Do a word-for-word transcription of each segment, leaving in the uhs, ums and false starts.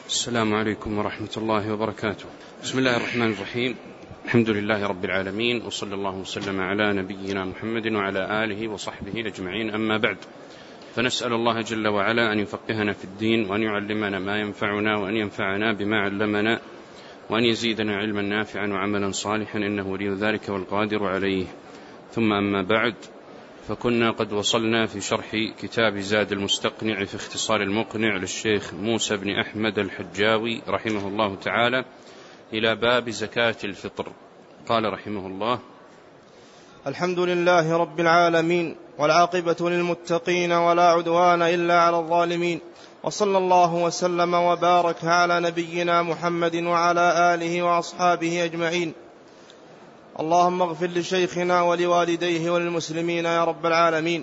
السلام عليكم ورحمة الله وبركاته. بسم الله الرحمن الرحيم. الحمد لله رب العالمين، وصلى الله وسلم على نبينا محمد وعلى آله وصحبه أجمعين، أما بعد، فنسأل الله جل وعلا أن يفقهنا في الدين، وأن يعلمنا ما ينفعنا، وأن ينفعنا بما علمنا، وأن يزيدنا علما نافعا وعملا صالحا، إنه ولي ذلك والقادر عليه. ثم أما بعد، فكنا قد وصلنا في شرح كتاب زاد المستقنع في اختصار المقنع للشيخ موسى بن أحمد الحجاوي رحمه الله تعالى إلى باب زكاة الفطر. قال رحمه الله: الحمد لله رب العالمين، والعاقبة للمتقين، ولا عدوان إلا على الظالمين، وصلى الله وسلم وبارك على نبينا محمد وعلى آله وأصحابه أجمعين. اللهم اغفر لشيخنا ولوالديه وللمسلمين يا رب العالمين.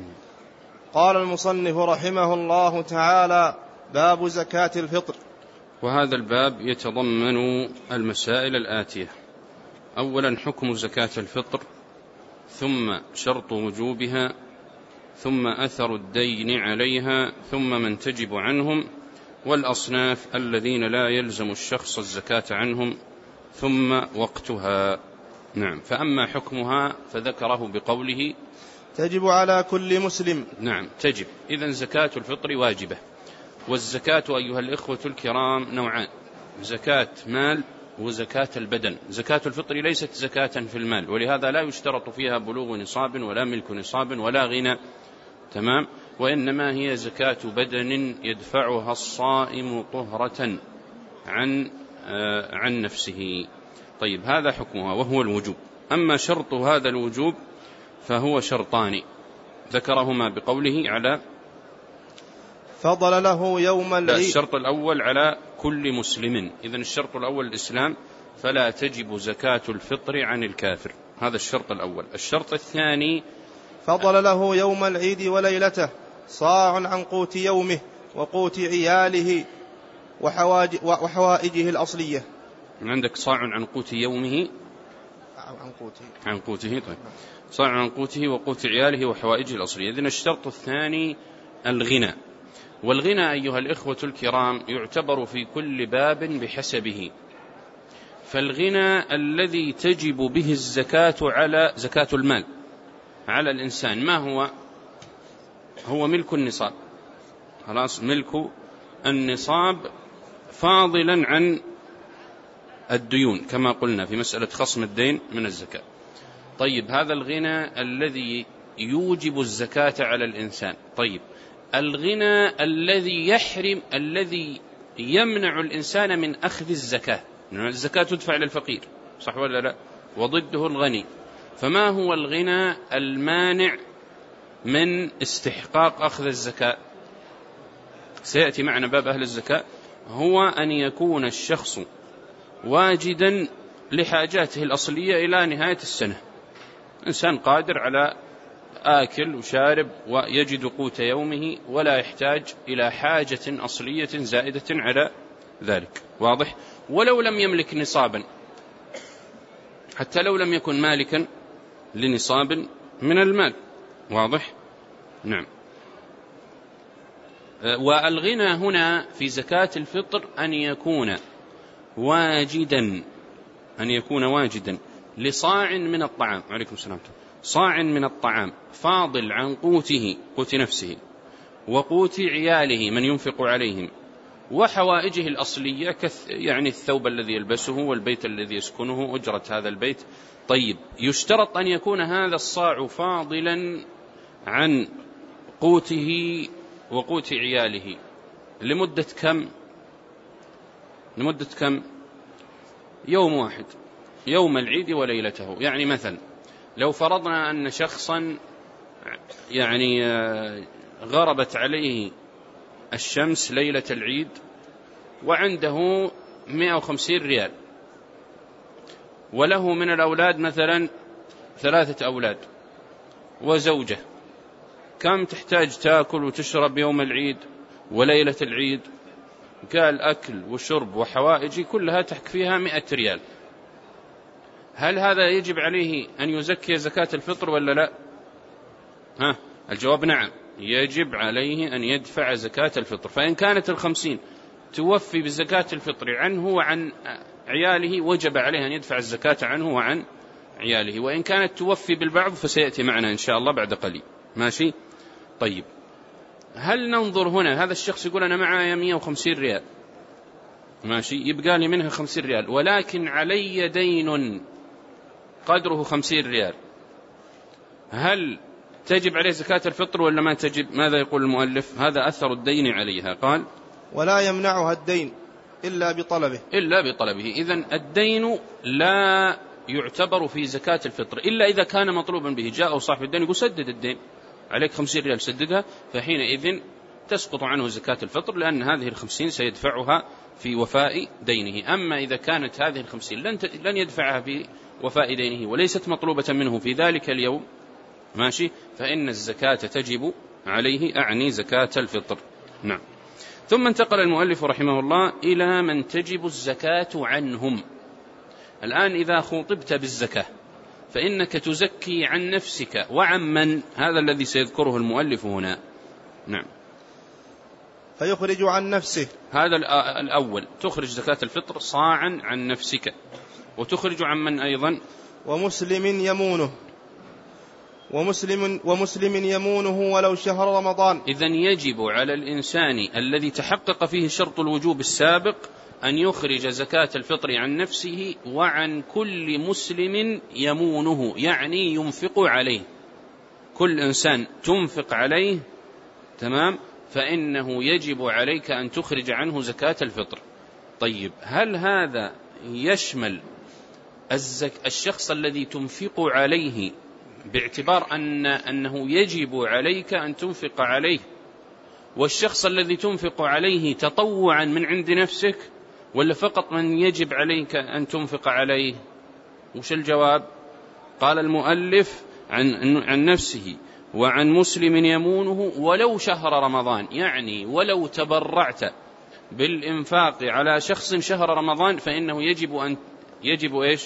قال المصنف رحمه الله تعالى: باب زكاة الفطر. وهذا الباب يتضمن المسائل الآتية: أولا حكم زكاة الفطر، ثم شرط وجوبها، ثم أثر الدين عليها، ثم من تجب عنهم، والأصناف الذين لا يلزم الشخص الزكاة عنهم، ثم وقتها. نعم. فأما حكمها فذكره بقوله: تجب على كل مسلم. نعم، تجب. إذن زكاة الفطر واجبة. والزكاة أيها الإخوة الكرام نوعان: زكاة مال وزكاة البدن. زكاة الفطر ليست زكاة في المال، ولهذا لا يشترط فيها بلوغ نصاب ولا ملك نصاب ولا غنى، تمام، وإنما هي زكاة بدن يدفعها الصائم طهرة عن آه عن نفسه. طيب، هذا حكمها وهو الوجوب. أما شرط هذا الوجوب فهو شرطان ذكرهما بقوله: على فضل له يوم العيد. الشرط الأول على كل مسلم. إذن الشرط الأول الإسلام، فلا تجب زكاة الفطر عن الكافر. هذا الشرط الأول. الشرط الثاني: فضل له يوم العيد وليلته صاع عن قوت يومه وقوت عياله وحوائجه الأصلية. عندك صاع عن قوت يومه عن قوته عن قوته طيب، صاع عن قوته وقوت عياله وحوائجه الأصلية. إذن الشرط الثاني الغنى. والغنى أيها الإخوة الكرام يعتبر في كل باب بحسبه. فالغنى الذي تجب به الزكاة على زكاة المال على الإنسان ما هو؟ هو ملك النصاب. خلاص، ملك النصاب فاضلا عن الديون كما قلنا في مسألة خصم الدين من الزكاة. طيب، هذا الغنى الذي يوجب الزكاة على الإنسان. طيب، الغنى الذي يحرم الذي يمنع الإنسان من أخذ الزكاة. الزكاة تدفع للفقير، صح ولا لا؟ وضده الغني. فما هو الغنى المانع من استحقاق أخذ الزكاة؟ سيأتي معنا باب أهل الزكاة. هو أن يكون الشخص واجدا لحاجاته الأصلية إلى نهاية السنة. إنسان قادر على آكل وشارب ويجد قوت يومه، ولا يحتاج إلى حاجة أصلية زائدة على ذلك. واضح؟ ولو لم يملك نصابا، حتى لو لم يكن مالكا لنصاب من المال. واضح؟ نعم. والغنى هنا في زكاة الفطر أن يكون واجدا أن يكون واجدا لصاع من الطعام. عليكم السلام. صاع من الطعام فاضل عن قوته، قوت نفسه، وقوت عياله من ينفق عليهم، وحوائجه الأصلية، يعني الثوب الذي يلبسه والبيت الذي يسكنه، أجرة هذا البيت. طيب، يشترط أن يكون هذا الصاع فاضلا عن قوته وقوت عياله لمدة كم؟ لمدة كم؟ يوم واحد، يوم العيد وليلته. يعني مثلا لو فرضنا أن شخصا يعني غربت عليه الشمس ليلة العيد وعنده مئة وخمسين ريال، وله من الأولاد مثلا ثلاثة أولاد وزوجة، كم تحتاج تأكل وتشرب يوم العيد وليلة العيد؟ قال أكل وشرب وحوائجي كلها تكفيها مئة ريال. هل هذا يجب عليه أن يزكي زكاة الفطر ولا لا؟ ها، الجواب نعم، يجب عليه أن يدفع زكاة الفطر. فإن كانت الخمسين توفي بالزكاة الفطر عنه وعن عياله وجب عليه أن يدفع الزكاة عنه وعن عياله، وإن كانت توفي بالبعض فسيأتي معنا إن شاء الله بعد قليل. ماشي. طيب، هل ننظر هنا، هذا الشخص يقول أنا معي مئة وخمسين ريال، ماشي، يبقى لي منها خمسين ريال، ولكن علي دين قدره خمسين ريال، هل تجب عليه زكاة الفطر ولا ما تجب؟ ماذا يقول المؤلف؟ هذا أثر الدين عليها. قال ولا يمنعها الدين إلا بطلبه. إلا بطلبه. إذن الدين لا يعتبر في زكاة الفطر إلا إذا كان مطلوبا به. جاء صاحب الدين يقول سدد الدين، عليك خمسين ريال سددها، فحينئذ تسقط عنه زكاة الفطر، لأن هذه الخمسين سيدفعها في وفاء دينه. أما إذا كانت هذه الخمسين لن لن يدفعها في وفاء دينه وليست مطلوبة منه في ذلك اليوم، ماشي، فإن الزكاة تجب عليه، أعني زكاة الفطر. نعم. ثم انتقل المؤلف رحمه الله إلى من تجب الزكاة عنهم. الآن إذا خوطبت بالزكاة فإنك تزكي عن نفسك وعن من؟ هذا الذي سيذكره المؤلف هنا. نعم. فيخرج عن نفسه، هذا الأول، تخرج زكاة الفطر صاعا عن نفسك، وتخرج عن من أيضا؟ ومسلم يمونه، ومسلم, ومسلم يمونه ولو شهر رمضان. إذن يجب على الإنسان الذي تحقق فيه شرط الوجوب السابق أن يخرج زكاة الفطر عن نفسه وعن كل مسلم يمونه، يعني ينفق عليه، كل إنسان تنفق عليه، تمام، فإنه يجب عليك أن تخرج عنه زكاة الفطر. طيب، هل هذا يشمل الزك... الشخص الذي تنفق عليه باعتبار أن أنه يجب عليك أن تنفق عليه، والشخص الذي تنفق عليه تطوعا من عند نفسك، ولا فقط من يجب عليك أن تنفق عليه؟ وش الجواب؟ قال المؤلف عن, عن نفسه وعن مسلم يمونه ولو شهر رمضان، يعني ولو تبرعت بالإنفاق على شخص شهر رمضان فإنه يجب أن يجب إيش؟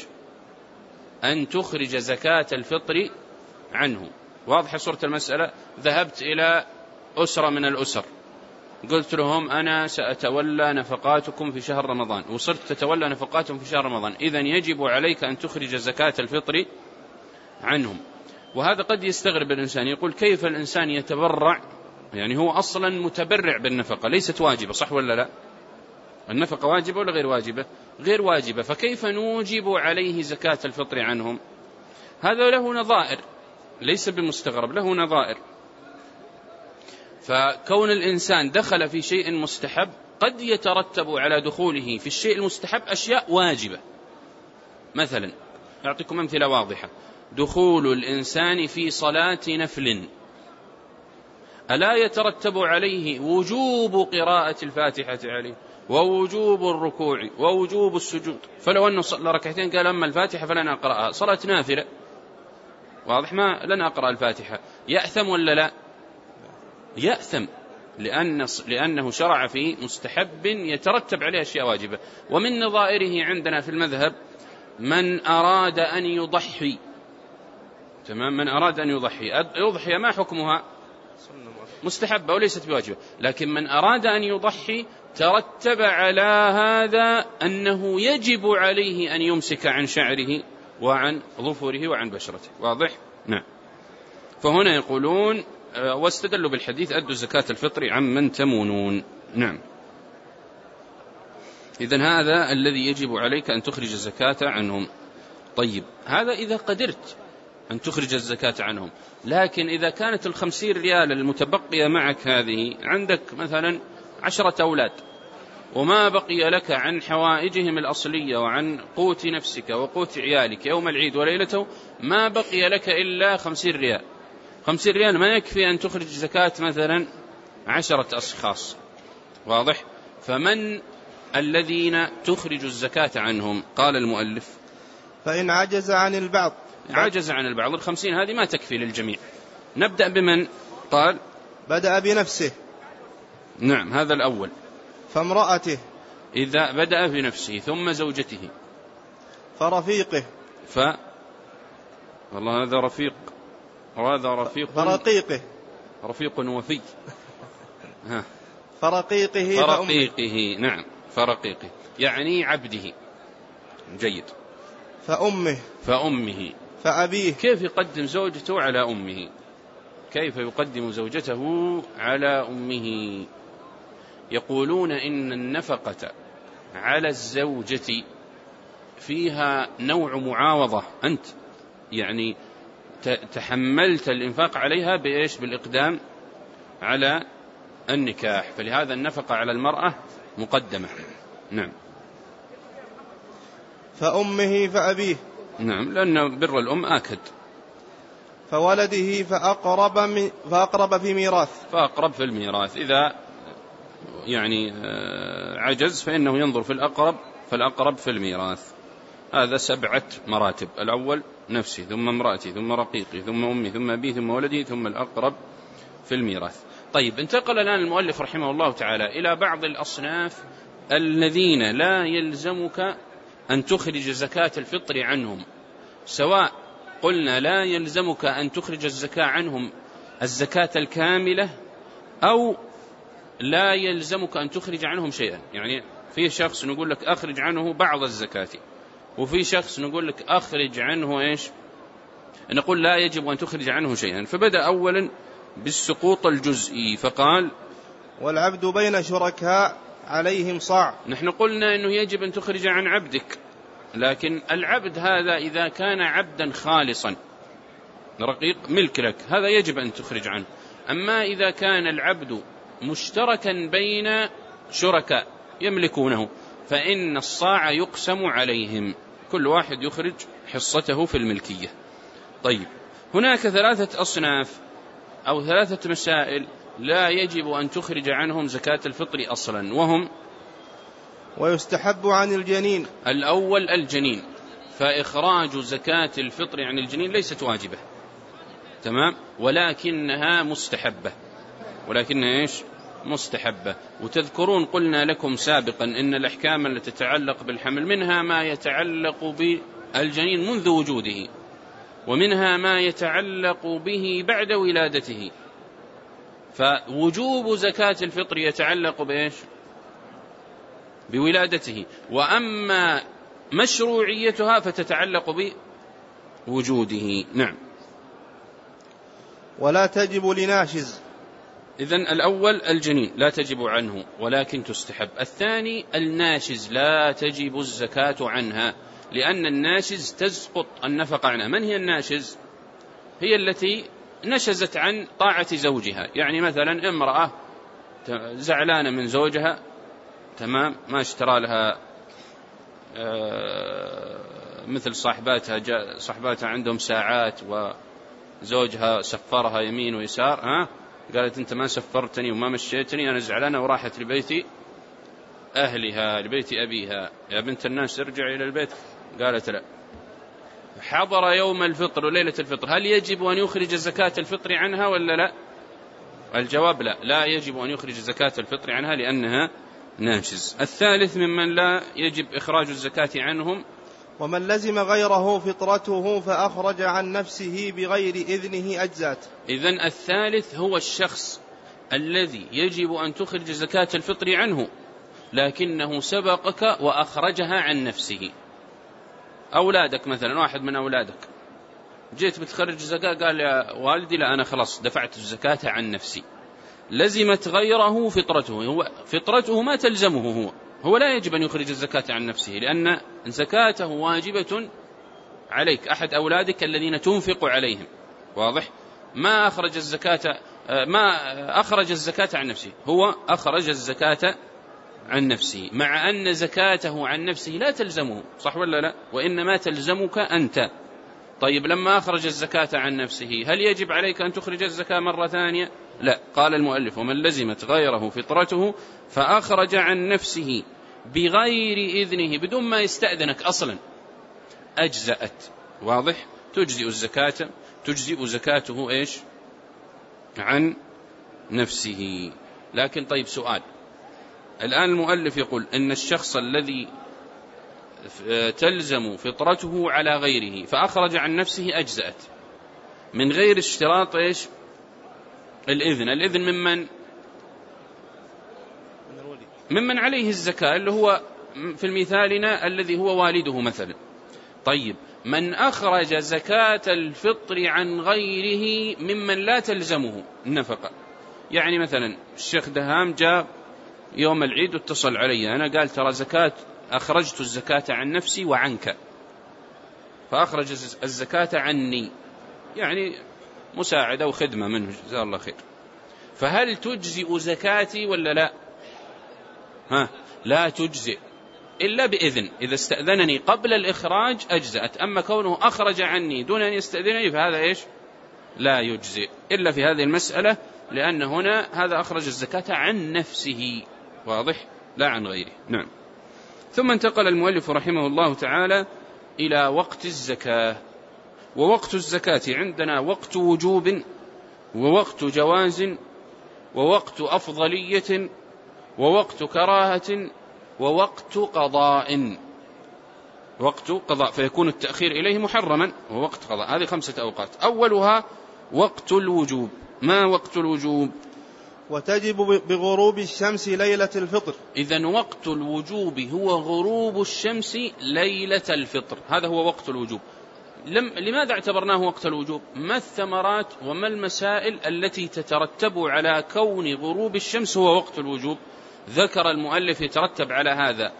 أن تخرج زكاة الفطر عنه. واضح صورة المسألة؟ ذهبت إلى أسرة من الأسر، قلت لهم أنا سأتولى نفقاتكم في شهر رمضان، وصرت تتولى نفقاتهم في شهر رمضان، إذن يجب عليك أن تخرج زكاة الفطر عنهم. وهذا قد يستغرب الإنسان، يقول كيف الإنسان يتبرع؟ يعني هو أصلا متبرع بالنفقة، ليست واجبة، صح ولا لا؟ النفقة واجبة ولا غير واجبة؟ غير واجبة، فكيف نوجب عليه زكاة الفطر عنهم؟ هذا له نظائر، ليس بمستغرب، له نظائر. فكون الإنسان دخل في شيء مستحب قد يترتب على دخوله في الشيء المستحب أشياء واجبة. مثلا أعطيكم أمثلة واضحة: دخول الإنسان في صلاة نفل ألا يترتب عليه وجوب قراءة الفاتحة عليه ووجوب الركوع ووجوب السجود؟ فلو أنه صلى ركعتين قال أما الفاتحة فلن أقرأها، صلاة نافلة، واضح، ما لن أقرأ الفاتحة، يأثم ولا لا؟ يأثم، لأن لأنه شرع في مستحب يترتب عليه أشياء واجبة. ومن نظائره عندنا في المذهب من أراد أن يضحي، تمام، من أراد أن يضحي، يضحي ما حكمها؟ مستحبة وليست بواجبة، لكن من أراد أن يضحي ترتب على هذا أنه يجب عليه أن يمسك عن شعره وعن ظفره وعن بشرته. واضح؟ نعم. فهنا يقولون واستدلوا بالحديث أدوا زكاة الفطر عمن تمونون. نعم. إذن هذا الذي يجب عليك أن تخرج الزكاة عنهم. طيب، هذا إذا قدرت أن تخرج الزكاة عنهم، لكن إذا كانت الخمسين ريال المتبقية معك هذه، عندك مثلا عشرة أولاد وما بقي لك عن حوائجهم الأصلية وعن قوت نفسك وقوت عيالك يوم العيد وليلته، ما بقي لك إلا خمسين ريال. خمسين ريال ما يكفي أن تخرج زكاة مثلا عشرة أشخاص. واضح؟ فمن الذين تخرج الزكاة عنهم؟ قال المؤلف فإن عجز عن البعض. عجز عن البعض، الخمسين هذه ما تكفي للجميع. نبدأ بمن؟ قال بدأ بنفسه. نعم، هذا الأول. فامرأته إذا بدأ بنفسه، ثم زوجته، فرفيقه، ف والله هذا رفيق وهذا رفيق، فرقيقه، رفيق وفي ها. فرقيقه فرقيقه نعم فرقيقه يعني عبده. جيد. فأمه فأمه فأبيه. كيف يقدم زوجته على أمه؟ كيف يقدم زوجته على أمه؟ يقولون إن النفقة على الزوجة فيها نوع معاوضة، أنت يعني تحملت الإنفاق عليها بإيش؟ بالإقدام على النكاح، فلهذا النفقة على المرأة مقدمة. نعم. فأمه فأبيه نعم لأن بر الأم آكد. فولده فأقرب, فأقرب في ميراث فأقرب في الميراث، إذا يعني عجز فإنه ينظر في الأقرب، فالأقرب في الميراث. هذا سبعة مراتب: الأول نفسي، ثم امرأتي، ثم رقيقي، ثم أمي، ثم أبي، ثم ولدي، ثم الأقرب في الميراث. طيب، انتقل الآن المؤلف رحمه الله تعالى إلى بعض الأصناف الذين لا يلزمك أن تخرج زكاة الفطر عنهم، سواء قلنا لا يلزمك أن تخرج الزكاة عنهم الزكاة الكاملة، أو لا يلزمك أن تخرج عنهم شيئا. يعني في شخص نقول لك أخرج عنه بعض الزكاة، وفي شخص نقول لك أخرج عنه إيش؟ نقول لا يجب أن تخرج عنه شيئا. فبدأ أولا بالسقوط الجزئي فقال: والعبد بين شركاء عليهم صاع. نحن قلنا أنه يجب أن تخرج عن عبدك، لكن العبد هذا إذا كان عبدا خالصا رقيق ملك لك هذا يجب أن تخرج عنه. أما إذا كان العبد مشتركا بين شركاء يملكونه فإن الصاع يقسم عليهم، كل واحد يخرج حصته في الملكية. طيب، هناك ثلاثة أصناف أو ثلاثة مسائل لا يجب أن تخرج عنهم زكاة الفطر أصلا، وهم: ويستحب عن الجنين. الأول الجنين، فإخراج زكاة الفطر عن الجنين ليست واجبة، تمام، ولكنها مستحبة، ولكنها إيش؟ مستحبة. وتذكرون قلنا لكم سابقا إن الأحكام التي تتعلق بالحمل منها ما يتعلق بالجنين منذ وجوده، ومنها ما يتعلق به بعد ولادته. فوجوب زكاة الفطر يتعلق بإيش؟ بولادته، وأما مشروعيتها فتتعلق بوجوده. نعم. ولا تجب لناشز. إذن الأول الجنين لا تجب عنه ولكن تستحب. الثاني الناشز لا تجب الزكاة عنها، لأن الناشز تسقط النفقة عنها. من هي الناشز؟ هي التي نشزت عن طاعة زوجها. يعني مثلا امرأة زعلانة من زوجها، تمام، ما اشترى لها مثل صاحباتها، صاحباتها عندهم ساعات وزوجها سفرها يمين ويسار، ها قالت أنت ما سفرتني وما مشيتني، أنا زعلانة، وراحت لبيت أهلها لبيت أبيها. يا بنت الناس ارجع إلى البيت. قالت لا. حضر يوم الفطر وليلة الفطر، هل يجب أن يخرج زكاة الفطر عنها ولا لا؟ الجواب لا، لا يجب أن يخرج زكاة الفطر عنها لأنها ناشز. الثالث ممن لا يجب إخراج الزكاة عنهم: ومن لزم غيره فطرته فأخرج عن نفسه بغير إذنه أجزات. إذن الثالث هو الشخص الذي يجب أن تخرج زكاة الفطر عنه لكنه سبقك وأخرجها عن نفسه. أولادك مثلا، واحد من أولادك جيت بتخرج زكاة قال يا والدي لا أنا خلاص دفعت الزكاة عن نفسي، لزمت غيره فطرته، هو فطرته ما تلزمه، هو هو لا يجب أن يخرج الزكاة عن نفسه لأن زكاته واجبة عليك، أحد أولادك الذين تنفق عليهم، واضح؟ ما أخرج الزكاة ما أخرج الزكاة عن نفسه، هو أخرج الزكاة عن نفسه، مع أن زكاته عن نفسه لا تلزمه، صح ولا لا؟ وإنما تلزمك أنت. طيب، لما أخرج الزكاة عن نفسه هل يجب عليك أن تخرج الزكاة مرة ثانية؟ لا. قال المؤلف: ومن لزمت غيره فطرته فأخرج عن نفسه بغير إذنه، بدون ما يستأذنك أصلا، أجزأت، واضح؟ تجزئ الزكاة، تجزئ زكاته إيش؟ عن نفسه. لكن طيب، سؤال، الآن المؤلف يقول إن الشخص الذي تلزم فطرته على غيره فأخرج عن نفسه أجزأت من غير اشتراط إيش؟ الإذن. الإذن ممن؟ ممن عليه الزكاة اللي هو في المثالنا الذي هو والده مثلا. طيب من أخرج زكاة الفطر عن غيره ممن لا تلزمه النفقة، يعني مثلا الشيخ دهام جاء يوم العيد واتصل علي أنا قال ترى زكاة أخرجت الزكاة عن نفسي وعنك، فأخرج الزكاة عني، يعني مساعدة وخدمة منه جزاه الله خير، فهل تجزئ زكاتي ولا لا؟ ها لا تجزئ إلا بإذن، إذا استأذنني قبل الإخراج أجزأت، أما كونه أخرج عني دون أن يستأذنني فهذا إيش؟ لا يجزئ إلا في هذه المسألة، لأن هنا هذا أخرج الزكاة عن نفسه، واضح؟ لا عن غيره. نعم. ثم انتقل المؤلف رحمه الله تعالى إلى وقت الزكاة. ووقت الزكاة عندنا وقت وجوب، ووقت جواز، ووقت أفضلية، ووقت كراهة، ووقت قضاء. وقت قضاء فيكون التأخير إليه محرما، ووقت قضاء. هذه خمسة أوقات. أولها وقت الوجوب. ما وقت الوجوب؟ وتجب بغروب الشمس ليلة الفطر. إذن وقت الوجوب هو غروب الشمس ليلة الفطر، هذا هو وقت الوجوب. لم لماذا اعتبرناه وقت الوجوب؟ ما الثمرات وما المسائل التي تترتب على كون غروب الشمس هو وقت الوجوب؟ ذكر المؤلف يترتب على هذا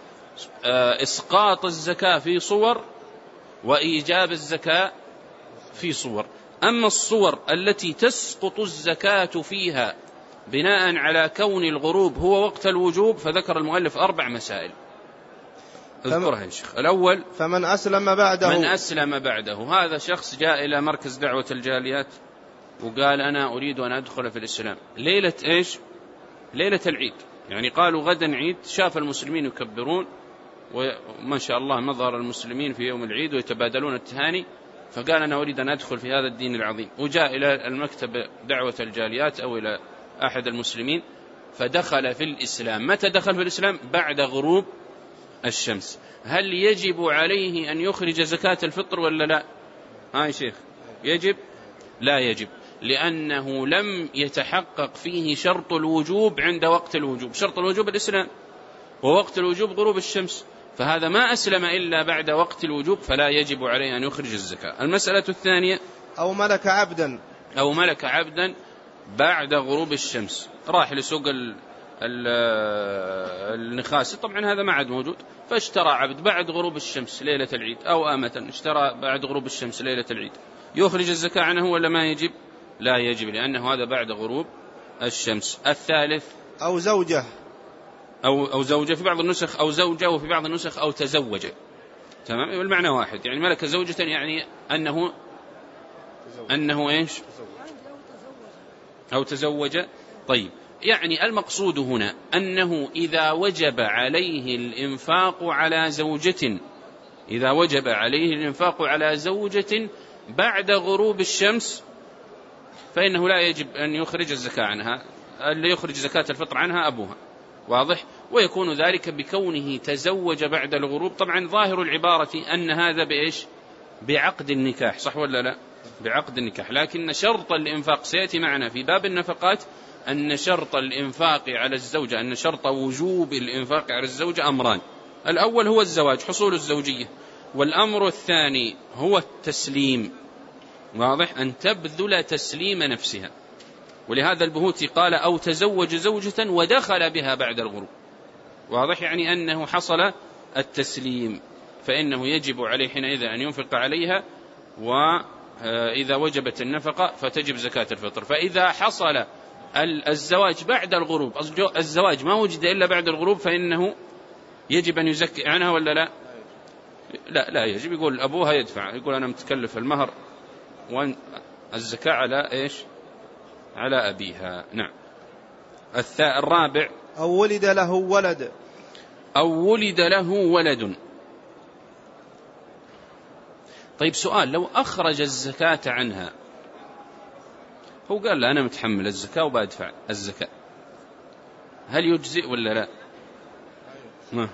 إسقاط الزكاة في صور، وإيجاب الزكاة في صور. أما الصور التي تسقط الزكاة فيها بناء على كون الغروب هو وقت الوجوب فذكر المؤلف أربع مسائل اذكرها يا شيخ. الأول فمن أسلم بعده. من أسلم بعده، هذا شخص جاء إلى مركز دعوة الجاليات وقال أنا أريد أن أدخل في الإسلام ليلة إيش؟ ليلة العيد، يعني قالوا غدا عيد، شاف المسلمين يكبرون وما شاء الله مظهر المسلمين في يوم العيد ويتبادلون التهاني، فقال أنا أريد أن أدخل في هذا الدين العظيم، وجاء إلى المكتب دعوة الجاليات أو إلى أحد المسلمين فدخل في الإسلام. متى دخل في الإسلام؟ بعد غروب الشمس. هل يجب عليه أن يخرج زكاة الفطر ولا لا؟ ها يا شيخ يجب؟ لا يجب، لأنه لم يتحقق فيه شرط الوجوب عند وقت الوجوب. شرط الوجوب الإسلام، ووقت الوجوب غروب الشمس، فهذا ما أسلم إلا بعد وقت الوجوب فلا يجب عليه أن يخرج الزكاة. المسألة الثانية أو ملك عبدا. أو ملك عبدا بعد غروب الشمس، راح لسوق النخاسي، طبعا هذا ما عاد موجود، فاشترى عبد بعد غروب الشمس ليلة العيد، أو آمة اشترى بعد غروب الشمس ليلة العيد، يخرج الزكاة عنه ولا ما يجب؟ لا يجب، لأنه هذا بعد غروب الشمس. الثالث أو زوجة. أو, أو زوجة في بعض النسخ، أو زوجة، وفي بعض النسخ أو تزوج. تمام، والمعنى واحد، يعني ملك زوجة يعني أنه أنه إيش؟ أو تزوج. طيب، يعني المقصود هنا أنه إذا وجب عليه الإنفاق على زوجة إذا وجب عليه الإنفاق على زوجة بعد غروب الشمس فإنه لا يجب أن يخرج الزكاة عنها، اللي يخرج زكاة الفطر عنها أبوها، واضح؟ ويكون ذلك بكونه تزوج بعد الغروب. طبعا ظاهر العبارة أن هذا بإيش؟ بعقد النكاح، صح ولا لا؟ بعقد النكاح، لكن شرط الإنفاق سيأتي معنا في باب النفقات أن شرط الإنفاق على الزوجة أن شرط وجوب الإنفاق على الزوجة أمران، الأول هو الزواج، حصول الزوجية، والأمر الثاني هو التسليم، واضح؟ أن تبذل تسليم نفسها. ولهذا البهوتي قال أو تزوج زوجة ودخل بها بعد الغروب، واضح؟ يعني أنه حصل التسليم، فإنه يجب عليه حينئذ أن ينفق عليها، وإذا وجبت النفقة فتجب زكاة الفطر. فإذا حصل الزواج بعد الغروب، الزواج ما وجد إلا بعد الغروب، فإنه يجب أن يزكي عنها ولا لا؟ لا لا يجب. يقول أبوها يدفع، يقول أنا متكلف المهر والزكاة على إيش؟ على أبيها. نعم. الرابع أو ولد له ولد. أو ولد له ولد. طيب سؤال، لو أخرج الزكاة عنها، هو قال لا أنا متحمل الزكاة وبأدفع الزكاة، هل يجزئ ولا لا؟ ما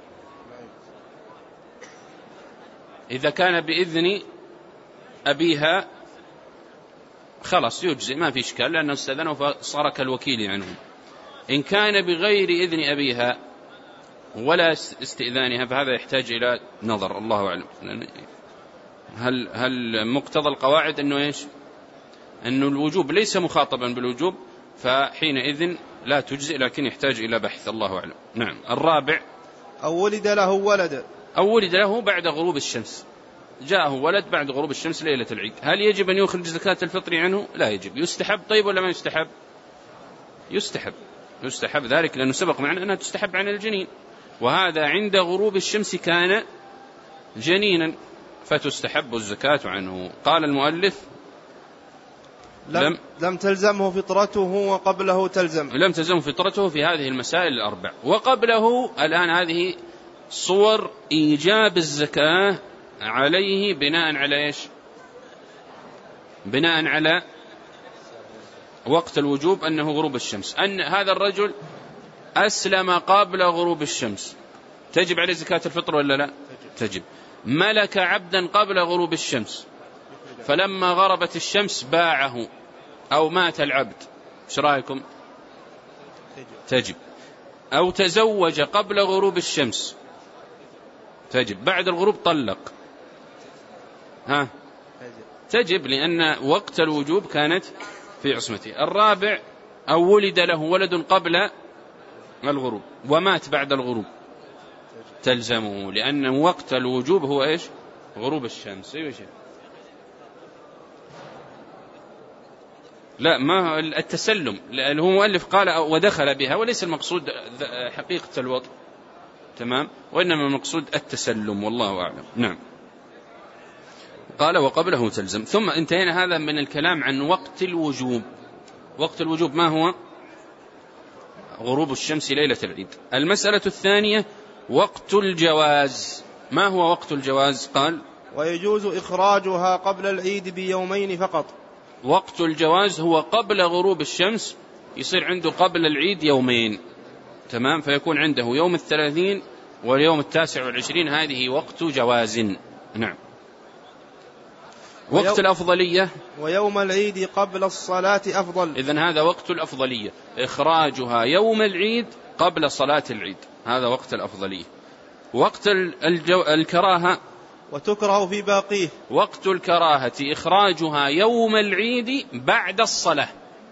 إذا كان بإذن أبيها خلاص يجزئ، ما في إشكال، لأنه استأذنه فصار كالوكيل عنهم. إن كان بغير إذن أبيها ولا استئذانها فهذا يحتاج إلى نظر، الله أعلم. هل هل مقتضى القواعد أنه إيش؟ أنه الوجوب ليس مخاطبا بالوجوب، فحينئذ لا تجزئ، لكن يحتاج إلى بحث، الله أعلم. نعم. الرابع أو ولد له ولد أو ولد له بعد غروب الشمس، جاءه ولد بعد غروب الشمس ليلة العيد، هل يجب أن يخرج زكاة الفطر عنه؟ لا يجب. يستحب طيب ولا ما يستحب؟ يستحب، يستحب ذلك لأنه سبق معنا أنها تستحب عن الجنين، وهذا عند غروب الشمس كان جنينا فتستحب الزكاة عنه. قال المؤلف لم, لم تلزمه فطرته وقبله تلزم، لم تلزمه فطرته في هذه المسائل الأربع. وقبله الآن هذه صور إيجاب الزكاة عليه بناء على إيش؟ بناء على وقت الوجوب أنه غروب الشمس. أن هذا الرجل أسلم قبل غروب الشمس، تجب عليه زكاة الفطر ولا لا؟ تجب. ملك عبدا قبل غروب الشمس، فلما غربت الشمس باعه أو مات العبد، ايش رأيكم؟ تجب. أو تزوج قبل غروب الشمس، تجب. بعد الغروب طلق، ها تجب، لأن وقت الوجوب كانت في عصمته. الرابع أو ولد له ولد قبل الغروب ومات بعد الغروب، تلزمه، لأن وقت الوجوب هو إيش؟ غروب الشمس. أيوة شيء. لا، ما التسلم، لأنه هو مؤلف قال ودخل بها، وليس المقصود حقيقة الوطء، تمام، وإنما المقصود التسلم، والله أعلم. نعم. قال وقبله تلزم. ثم انتهينا هذا من الكلام عن وقت الوجوب. وقت الوجوب ما هو؟ غروب الشمس ليلة العيد. المسألة الثانية وقت الجواز. ما هو وقت الجواز؟ قال ويجوز إخراجها قبل العيد بيومين فقط. وقت الجواز هو قبل غروب الشمس، يصير عنده قبل العيد يومين، تمام، فيكون عنده يوم الثلاثين واليوم التاسع والعشرين، هذه وقت جواز. نعم. وقت الأفضلية ويوم العيد قبل الصلاة أفضل. إذن هذا وقت الأفضلية، إخراجها يوم العيد قبل صلاة العيد، هذا وقت الأفضلية. وقت الجو... الكراهة وتكره في باقيه. وقت الكراهة إخراجها يوم العيد بعد الصلاة.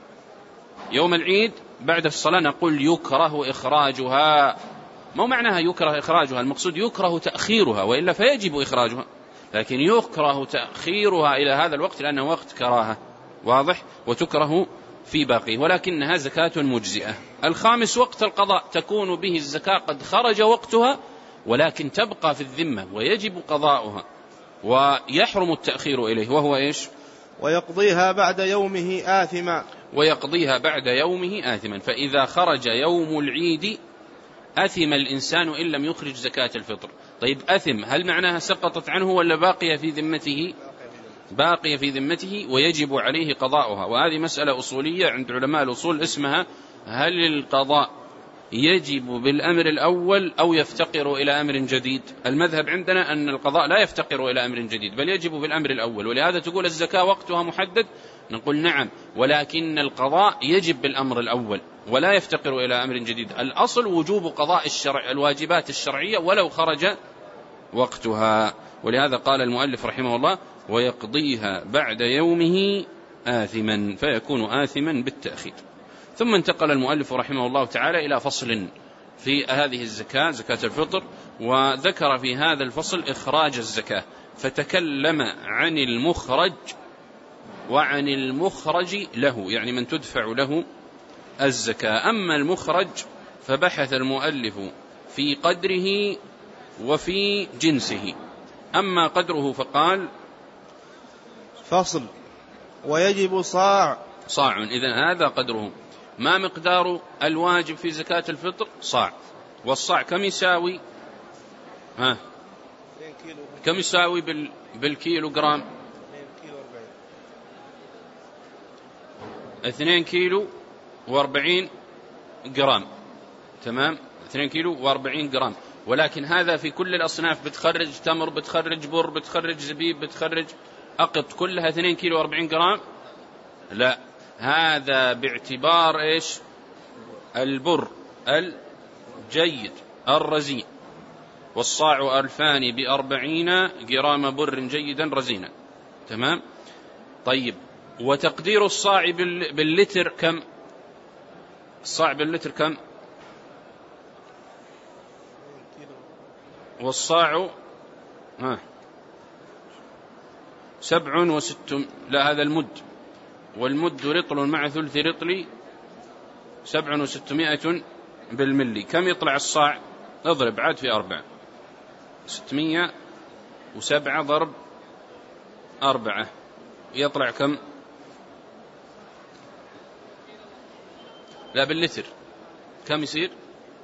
يوم العيد بعد الصلاة نقول يكره إخراجها، ما معناها يكره إخراجها؟ المقصود يكره تأخيرها، وإلا فيجب إخراجها، لكن يكره تأخيرها إلى هذا الوقت لأنه وقت كراهة، واضح؟ وتكره في باقيه، ولكنها زكاة مجزئة. الخامس وقت القضاء، تكون به الزكاة قد خرج وقتها ولكن تبقى في الذمة ويجب قضاؤها ويحرم التأخير إليه، وهو إيش؟ ويقضيها بعد يومه آثما. ويقضيها بعد يومه آثما. فإذا خرج يوم العيد أثم الإنسان إن لم يخرج زكاة الفطر. طيب أثم، هل معناها سقطت عنه ولا باقية في ذمته؟ باقية في ذمته ويجب عليه قضاؤها. وهذه مسألة أصولية عند علماء الأصول اسمها هل القضاء يجب بالأمر الأول أو يفتقر إلى أمر جديد؟ المذهب عندنا أن القضاء لا يفتقر إلى أمر جديد بل يجب بالأمر الأول، ولهذا تقول الزكاة وقتها محدد، نقول نعم، ولكن القضاء يجب بالأمر الأول ولا يفتقر إلى أمر جديد. الأصل وجوب قضاء الشرع الواجبات الشرعية ولو خرج وقتها. ولهذا قال المؤلف رحمه الله ويقضيها بعد يومه آثما، فيكون آثما بالتأخير. ثم انتقل المؤلف رحمه الله تعالى إلى فصل في هذه الزكاة، زكاة الفطر، وذكر في هذا الفصل إخراج الزكاة، فتكلم عن المخرج وعن المخرج له، يعني من تدفع له الزكاة. أما المخرج فبحث المؤلف في قدره وفي جنسه. أما قدره فقال فصل ويجب صاع. صاع، إذن هذا قدره. ما مقدار الواجب في زكاة الفطر؟ صاع. والصاع كم يساوي؟ ها كم يساوي بال... بالكيلو جرام؟ اثنين كيلو واربعين جرام، تمام، اثنين كيلو واربعين جرام. ولكن هذا في كل الأصناف، بتخرج تمر، بتخرج بر، بتخرج زبيب، بتخرج أقط، كلها اثنين كيلو واربعين جرام؟ لا، هذا باعتبار إيش؟ البر الجيد الرزين، والصاع ألفان بأربعين جرام بر جيدا رزينا. تمام. طيب، وتقدير الصاع باللتر كم؟ الصاع باللتر كم؟ والصاع ها سبع وست، لا هذا المد، والمد رطل مع ثلث رطل سبع وستمائة بالملي. كم يطلع الصاع؟ اضرب عاد في أربعة، ستمائة وسبعة ضرب أربعة يطلع كم؟ لا باللتر كم يصير؟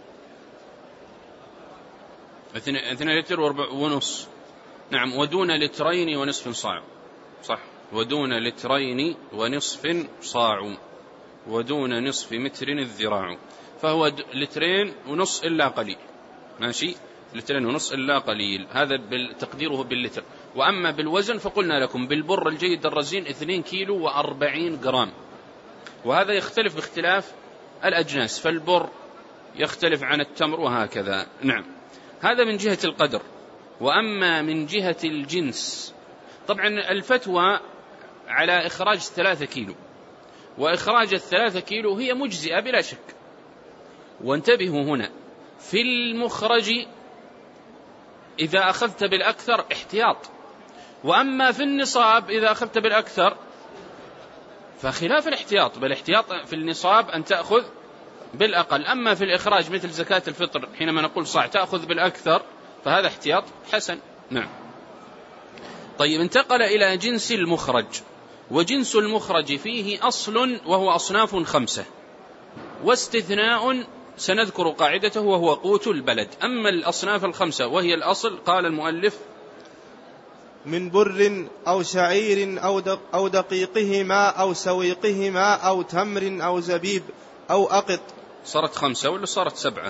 اثنين لتر ونص. نعم، ودون لترين ونصف صاع. صح، ودون لترين ونصف صاع، ودون نصف متر الذراع، فهو لترين ونص إلا قليل. ماشي، لترين ونص إلا قليل، هذا تقديره باللتر. وأما بالوزن فقلنا لكم بالبر الجيد الرزين اثنين كيلو وأربعين جرام، وهذا يختلف باختلاف الأجناس، فالبر يختلف عن التمر وهكذا. نعم، هذا من جهة القدر. وأما من جهة الجنس، طبعا الفتوى على إخراج ثلاثة كيلو، وإخراج الثلاثة كيلو هي مجزئة بلا شك. وانتبهوا هنا، في المخرج إذا أخذت بالأكثر احتياط، وأما في النصاب إذا أخذت بالأكثر فخلاف الاحتياط، بل احتياط في النصاب أن تأخذ بالأقل. أما في الإخراج مثل زكاة الفطر حينما نقول صاع تأخذ بالأكثر فهذا احتياط حسن. نعم. طيب، انتقل إلى جنس المخرج، وجنس المخرج فيه أصل وهو أصناف خمسة، واستثناء سنذكر قاعدته وهو قوت البلد. أما الأصناف الخمسة وهي الأصل، قال المؤلف: من بر أو شعير أو دقيقهما أو سويقهما أو تمر أو زبيب أو أقط. صارت خمسة ولا صارت سبعة؟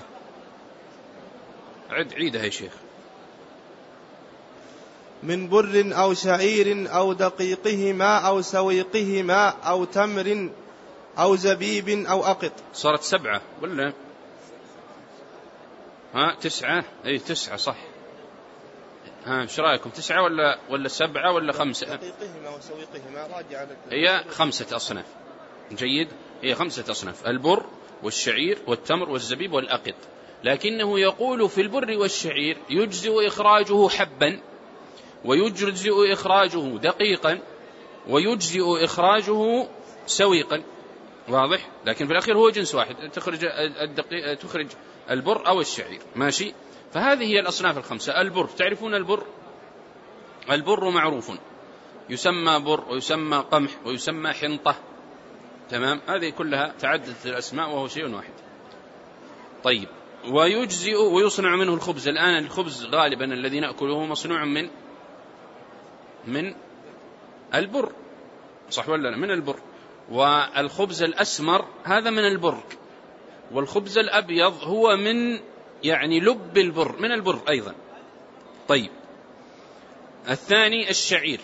عد عيدها يا شيخ. من بر أو شعير أو دقيقهما أو سويقهما أو تمر أو زبيب أو أقط. صارت سبعة ولا ها تسعة؟ أي تسعة صح. ها ايش رايكم، تسعة ولا ولا سبعة ولا خمسة؟ دقيقهما وسويقهما راجع، هي خمسة أصناف. جيد، هي خمسة أصناف: البر والشعير والتمر والزبيب والأقط. لكنه يقول في البر والشعير يجزئ إخراجه حبا، ويجزئ إخراجه دقيقا، ويجزئ إخراجه سويقا. واضح؟ لكن في الأخير هو جنس واحد، تخرج الدقيق تخرج البر أو الشعير. ماشي. فهذه هي الأصناف الخمسة. البر، تعرفون البر؟ البر معروف، يسمى بر ويسمى قمح ويسمى حنطة. تمام، هذه كلها تعددت الأسماء وهو شيء واحد. طيب، ويجزئ ويصنع منه الخبز. الآن الخبز غالبا الذي نأكله مصنوع من من البر، صح ولا؟ من البر. والخبز الأسمر هذا من البر، والخبز الأبيض هو من يعني لب البر، من البر أيضا. طيب، الثاني الشعير،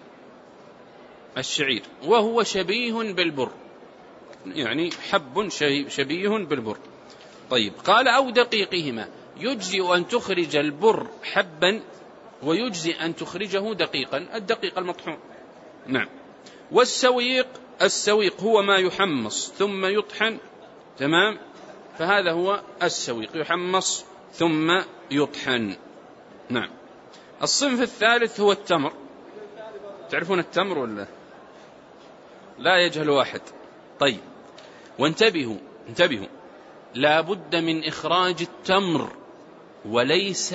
الشعير وهو شبيه بالبر، يعني حب شبيه بالبر. طيب، قال أو دقيقهما، يجزئ أن تخرج البر حبا ويجزئ أن تخرجه دقيقا، الدقيق المطحون. نعم. والسويق، السويق هو ما يحمص ثم يطحن. تمام، فهذا هو السويق، يحمص ثم يطحن. نعم. الصنف الثالث هو التمر. تعرفون التمر ولا لا؟ يجهل واحد. طيب، وانتبهوا انتبهوا لا بد من إخراج التمر وليس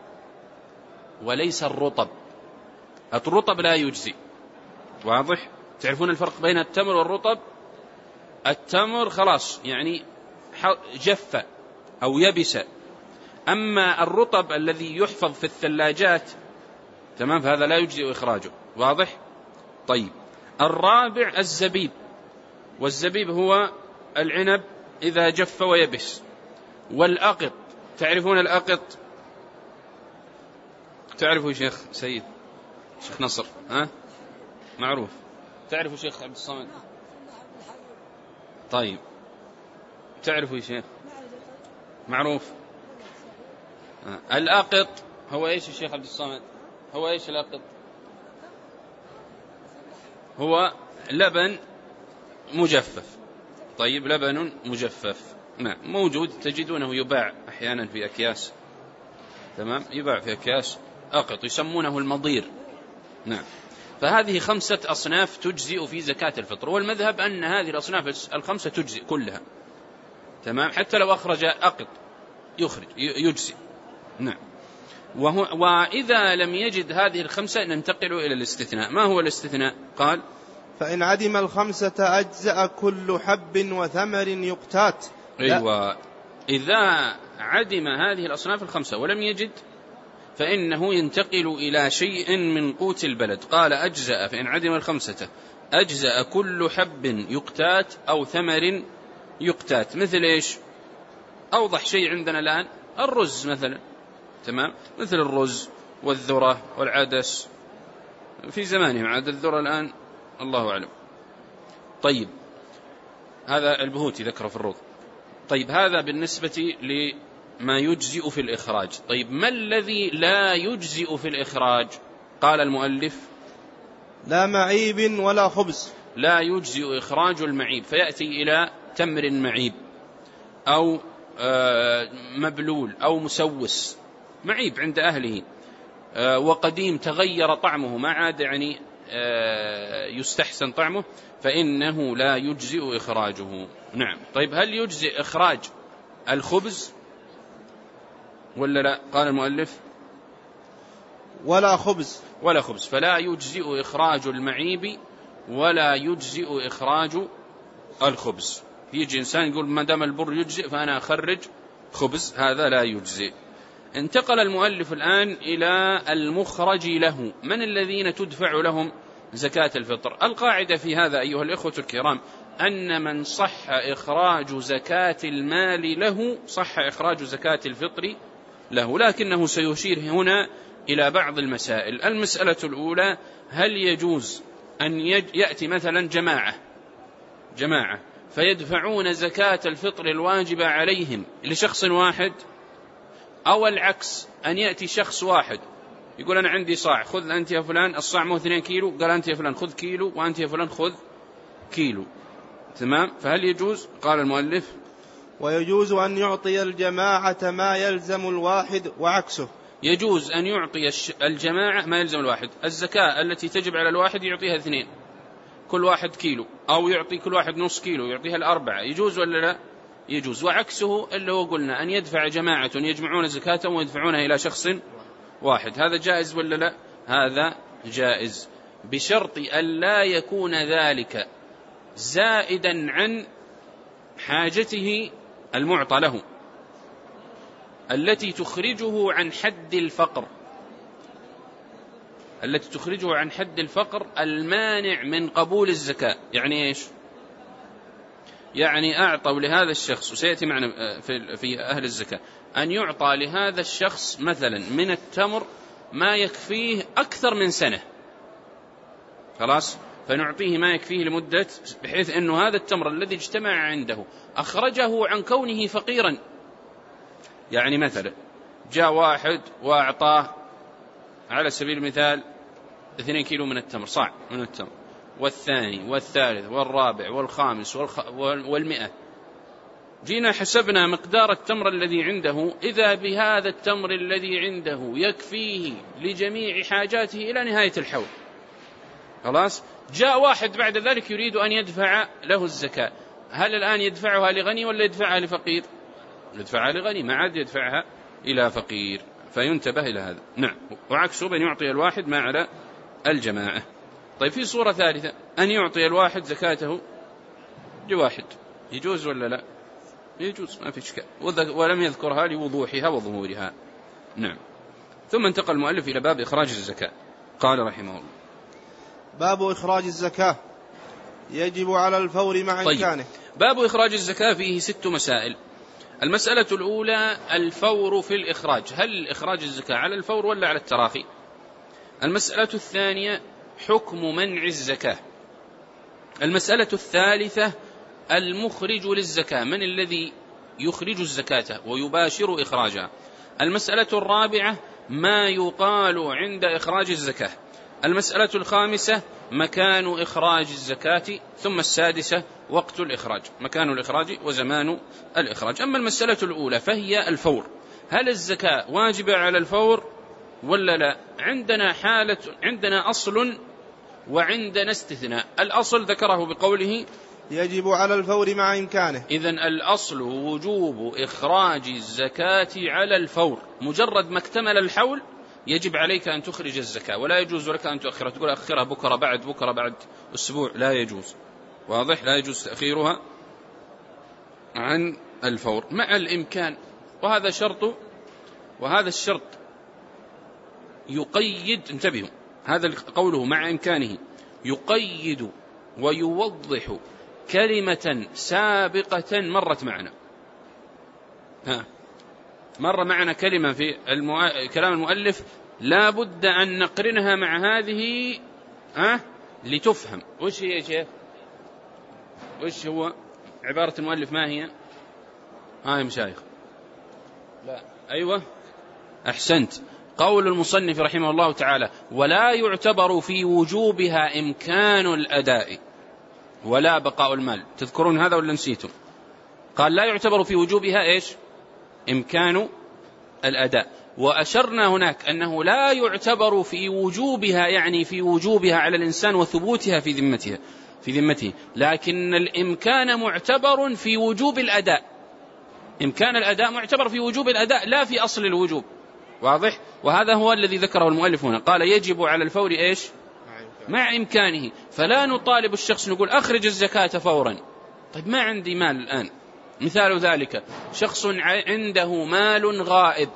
وليس الرطب. الرطب لا يجزي. واضح؟ تعرفون الفرق بين التمر والرطب؟ التمر خلاص يعني جف أو يبس، أما الرطب الذي يحفظ في الثلاجات تمام فهذا لا يجزي إخراجه. واضح؟ طيب، الرابع الزبيب، والزبيب هو العنب إذا جف ويبس. والأقط، تعرفون الأقط؟ تعرفوا شيخ سيد، شيخ نصر؟ ها معروف. تعرفوا شيخ عبد الصمد؟ طيب، تعرفوا يا شيخ؟ معروف. آه. الأقط هو إيش يا شيخ عبد الصمد؟ هو إيش الأقط؟ هو لبن مجفف. طيب لبن مجفف، نعم موجود، تجدونه يباع أحيانا في أكياس، تمام، يباع في أكياس أقط يسمونه المضير. نعم. فهذه خمسة أصناف تجزئ في زكاة الفطر، والمذهب أن هذه الأصناف الخمسة تجزئ كلها، تمام، حتى لو أخرج أقط يخرج يجزئ. نعم. وهو وإذا لم يجد هذه الخمسة ننتقل إلى الاستثناء. ما هو الاستثناء؟ قال: فإن عدم الخمسة أجزأ كل حب وثمر يقتات. أيوة، إذا عدم هذه الأصناف الخمسة ولم يجد فإنه ينتقل إلى شيء من قوت البلد. قال: أجزأ، فإن عدم الخمسة أجزأ كل حب يقتات أو ثمر يقتات. مثل إيش؟ أوضح شيء عندنا الآن الرز مثلا، تمام، مثل الرز والذرة والعدس، في زمانهم عاد الذرة الآن الله أعلم. طيب هذا البهوتي ذكره في الروض. طيب هذا بالنسبة لما يجزئ في الإخراج. طيب ما الذي لا يجزئ في الإخراج؟ قال المؤلف: لا معيب ولا خبز. لا يجزئ إخراج المعيب، فيأتي إلى تمر معيب أو مبلول أو مسوس، معيب عند أهله وقديم تغير طعمه، ما عاد يعني يستحسن طعمه، فإنه لا يجزئ إخراجه. نعم. طيب هل يجزئ إخراج الخبز ولا لا؟ قال المؤلف: ولا خبز. ولا خبز، فلا يجزئ إخراج المعيب ولا يجزئ إخراج الخبز. يجي إنسان يقول ما دام البر يجزئ فأنا أخرج خبز، هذا لا يجزئ. انتقل المؤلف الآن إلى المخرج له. من الذين تدفع لهم زكاة الفطر؟ القاعدة في هذا أيها الإخوة الكرام أن من صح إخراج زكاة المال له صح إخراج زكاة الفطر له، لكنه سيشير هنا إلى بعض المسائل. المسألة الأولى: هل يجوز أن يأتي مثلا جماعة جماعة فيدفعون زكاة الفطر الواجبة عليهم لشخص واحد، أو العكس، أن يأتي شخص واحد يقول أنا عندي صاع، خذ أنت يا فلان الصاع مو اثنين كيلو، قال أنت يا فلان خذ كيلو وأنت يا فلان خذ كيلو، تمام، فهل يجوز؟ قال المؤلف: ويجوز أن يعطي الجماعة ما يلزم الواحد وعكسه. يجوز أن يعطي الجماعة ما يلزم الواحد، الزكاة التي تجب على الواحد يعطيها اثنين، كل واحد كيلو، أو يعطي كل واحد نص كيلو يعطيها الأربعة، يجوز ولا لا؟ يجوز. وعكسه اللي هو قلنا أن يدفع جماعة يجمعون زكاتهم ويدفعونها إلى شخص واحد، هذا جائز ولا لا؟ هذا جائز، بشرط أن لا يكون ذلك زائدا عن حاجته المعطى له التي تخرجه عن حد الفقر، التي تخرجه عن حد الفقر المانع من قبول الزكاة. يعني إيش؟ يعني أعطوا لهذا الشخص، وسيأتي معنا في أهل الزكاة، أن يعطى لهذا الشخص مثلا من التمر ما يكفيه أكثر من سنة، خلاص، فنعطيه ما يكفيه لمدة، بحيث أنه هذا التمر الذي اجتمع عنده أخرجه عن كونه فقيرا. يعني مثلا جاء واحد وأعطاه على سبيل المثال اثنين كيلو من التمر، صاع من التمر، والثاني والثالث والرابع والخامس والخ... والمئة، جينا حسبنا مقدار التمر الذي عنده، إذا بهذا التمر الذي عنده يكفيه لجميع حاجاته إلى نهاية الحول، خلاص. جاء واحد بعد ذلك يريد أن يدفع له الزكاة، هل الآن يدفعها لغني ولا يدفعها لفقير؟ يدفعها لغني، ما عاد يدفعها إلى فقير، فينتبه إلى هذا. نعم. وعكسه بأن يعطي الواحد ما على الجماعة. طيب في صورة ثالثة، أن يعطي الواحد زكاته لواحد، يجوز ولا لا؟ يجوز، ما في إشكال، ولم يذكرها لوضوحها وظهورها. نعم. ثم انتقل المؤلف إلى باب إخراج الزكاة. قال رحمه الله: باب إخراج الزكاة يجب على الفور مع إمكانه. طيب. باب إخراج الزكاة فيه ست مسائل. المسألة الأولى الفور في الإخراج، هل إخراج الزكاة على الفور ولا على التراخي؟ المسألة الثانية حكم منع الزكاة. المسألة الثالثة المخرج للزكاة، من الذي يخرج الزكاة ويباشر إخراجها. المسألة الرابعة ما يقال عند إخراج الزكاة. المسألة الخامسة مكان إخراج الزكاة. ثم السادسة وقت الإخراج، مكان الإخراج وزمان الإخراج. أما المسألة الأولى فهي الفور، هل الزكاة واجبة على الفور ولا لا؟ عندنا حالة، عندنا أصل وعندنا استثناء. الأصل ذكره بقوله يجب على الفور مع إمكانه. إذن الأصل وجوب إخراج الزكاة على الفور، مجرد ما اكتمل الحول يجب عليك أن تخرج الزكاة، ولا يجوز لك أن تؤخرها، تقول أخرها بكرة بعد بكرة بعد أسبوع، لا يجوز. واضح؟ لا يجوز تأخيرها عن الفور مع الإمكان. وهذا شرط، وهذا الشرط يقيد، انتبهوا، هذا قوله مع إمكانه يقيد ويوضح كلمة سابقة مرت معنا. ها مر معنا كلمة في المؤ... كلام المؤلف لا بد أن نقرنها مع هذه ها لتفهم. وش هي يا شيخ؟ وش هو عبارة المؤلف؟ ما هي؟ ها يا مشايخ؟ لا أيوة أحسنت. قول المصنف رحمه الله تعالى ولا يعتبر في وجوبها إمكان الأداء ولا بقاء المال. تذكرون هذا ولا نسيتم؟ قال لا يعتبر في وجوبها إيش؟ إمكان الأداء. وأشرنا هناك أنه لا يعتبر في وجوبها، يعني في وجوبها على الإنسان وثبوتها في ذمتها في ذمته، لكن الإمكان معتبر في وجوب الأداء. إمكان الأداء معتبر في وجوب الأداء لا في أصل الوجوب. واضح؟ وهذا هو الذي ذكره المؤلف هنا، قال يجب على الفور إيش؟ مع إمكانه. فلا نطالب الشخص نقول أخرج الزكاة فورا. طيب ما عندي مال الآن. مثال ذلك شخص عنده مال غائب،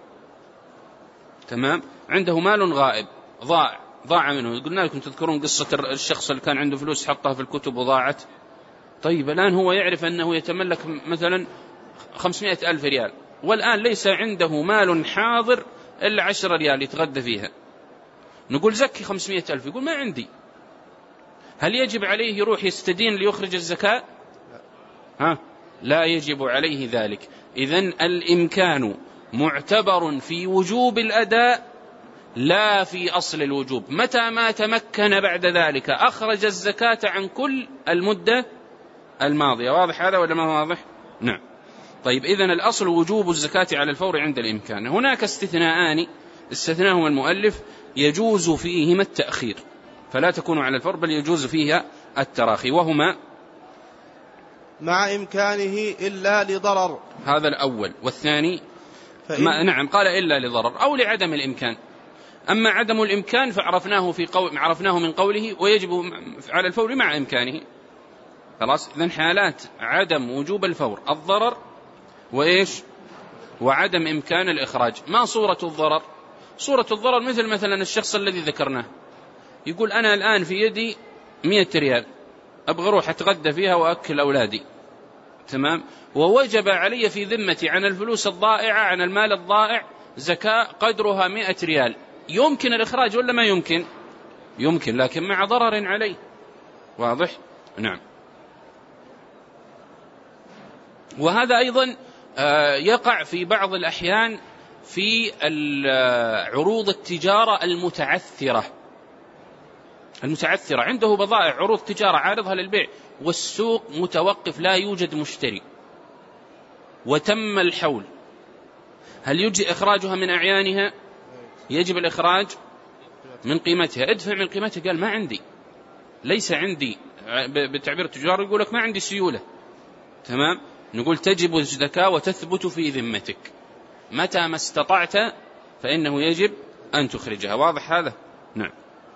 تمام، عنده مال غائب ضاع ضاع منه. قلنا لكم تذكرون قصة الشخص اللي كان عنده فلوس حطها في الكتب وضاعت. طيب الآن هو يعرف أنه يتملك مثلا خمسمائة ألف ريال، والآن ليس عنده مال حاضر إلا عشر ريال يتغدى فيها. نقول زكي خمسمائة ألف، يقول ما عندي. هل يجب عليه يروح يستدين ليخرج الزكاة؟ ها لا يجب عليه ذلك. إذن الإمكان معتبر في وجوب الأداء لا في أصل الوجوب. متى ما تمكن بعد ذلك أخرج الزكاة عن كل المدة الماضية. واضح هذا ولا ما هو واضح؟ نعم. طيب إذن الأصل وجوب الزكاة على الفور عند الإمكان. هناك استثناءان استثناهما المؤلف يجوز فيهما التأخير، فلا تكون على الفور بل يجوز فيها التراخي، وهما مع إمكانه إلا لضرر، هذا الأول. والثاني ما نعم قال إلا لضرر أو لعدم الإمكان. أما عدم الإمكان فعرفناه في قول عرفناه من قوله ويجب على الفور مع إمكانه. خلاص. إذن حالات عدم وجوب الفور الضرر وإيش؟ وعدم إمكان الإخراج. ما صورة الضرر؟ صورة الضرر مثل مثلا الشخص الذي ذكرناه يقول أنا الآن في يدي مئة ريال أبغى أروح أتغدى فيها وأكل أولادي، تمام، ووجب علي في ذمتي عن الفلوس الضائعة، عن المال الضائع، زكاة قدرها مئة ريال. يمكن الإخراج ولا ما يمكن؟ يمكن، لكن مع ضرر عليه. واضح؟ نعم. وهذا أيضا يقع في بعض الأحيان في عروض التجارة المتعثرة. المتعثرة عنده بضائع عروض تجارة عارضها للبيع والسوق متوقف لا يوجد مشتري وتم الحول، هل يجزي إخراجها من أعيانها؟ يجب الإخراج من قيمتها. ادفع من قيمتها. قال ما عندي، ليس عندي، بالتعبير التجاري يقول لك ما عندي سيولة، تمام، نقول تجب الزكاة وتثبت في ذمتك متى ما استطعت فإنه يجب أن تخرجها. واضح هذا؟ نعم.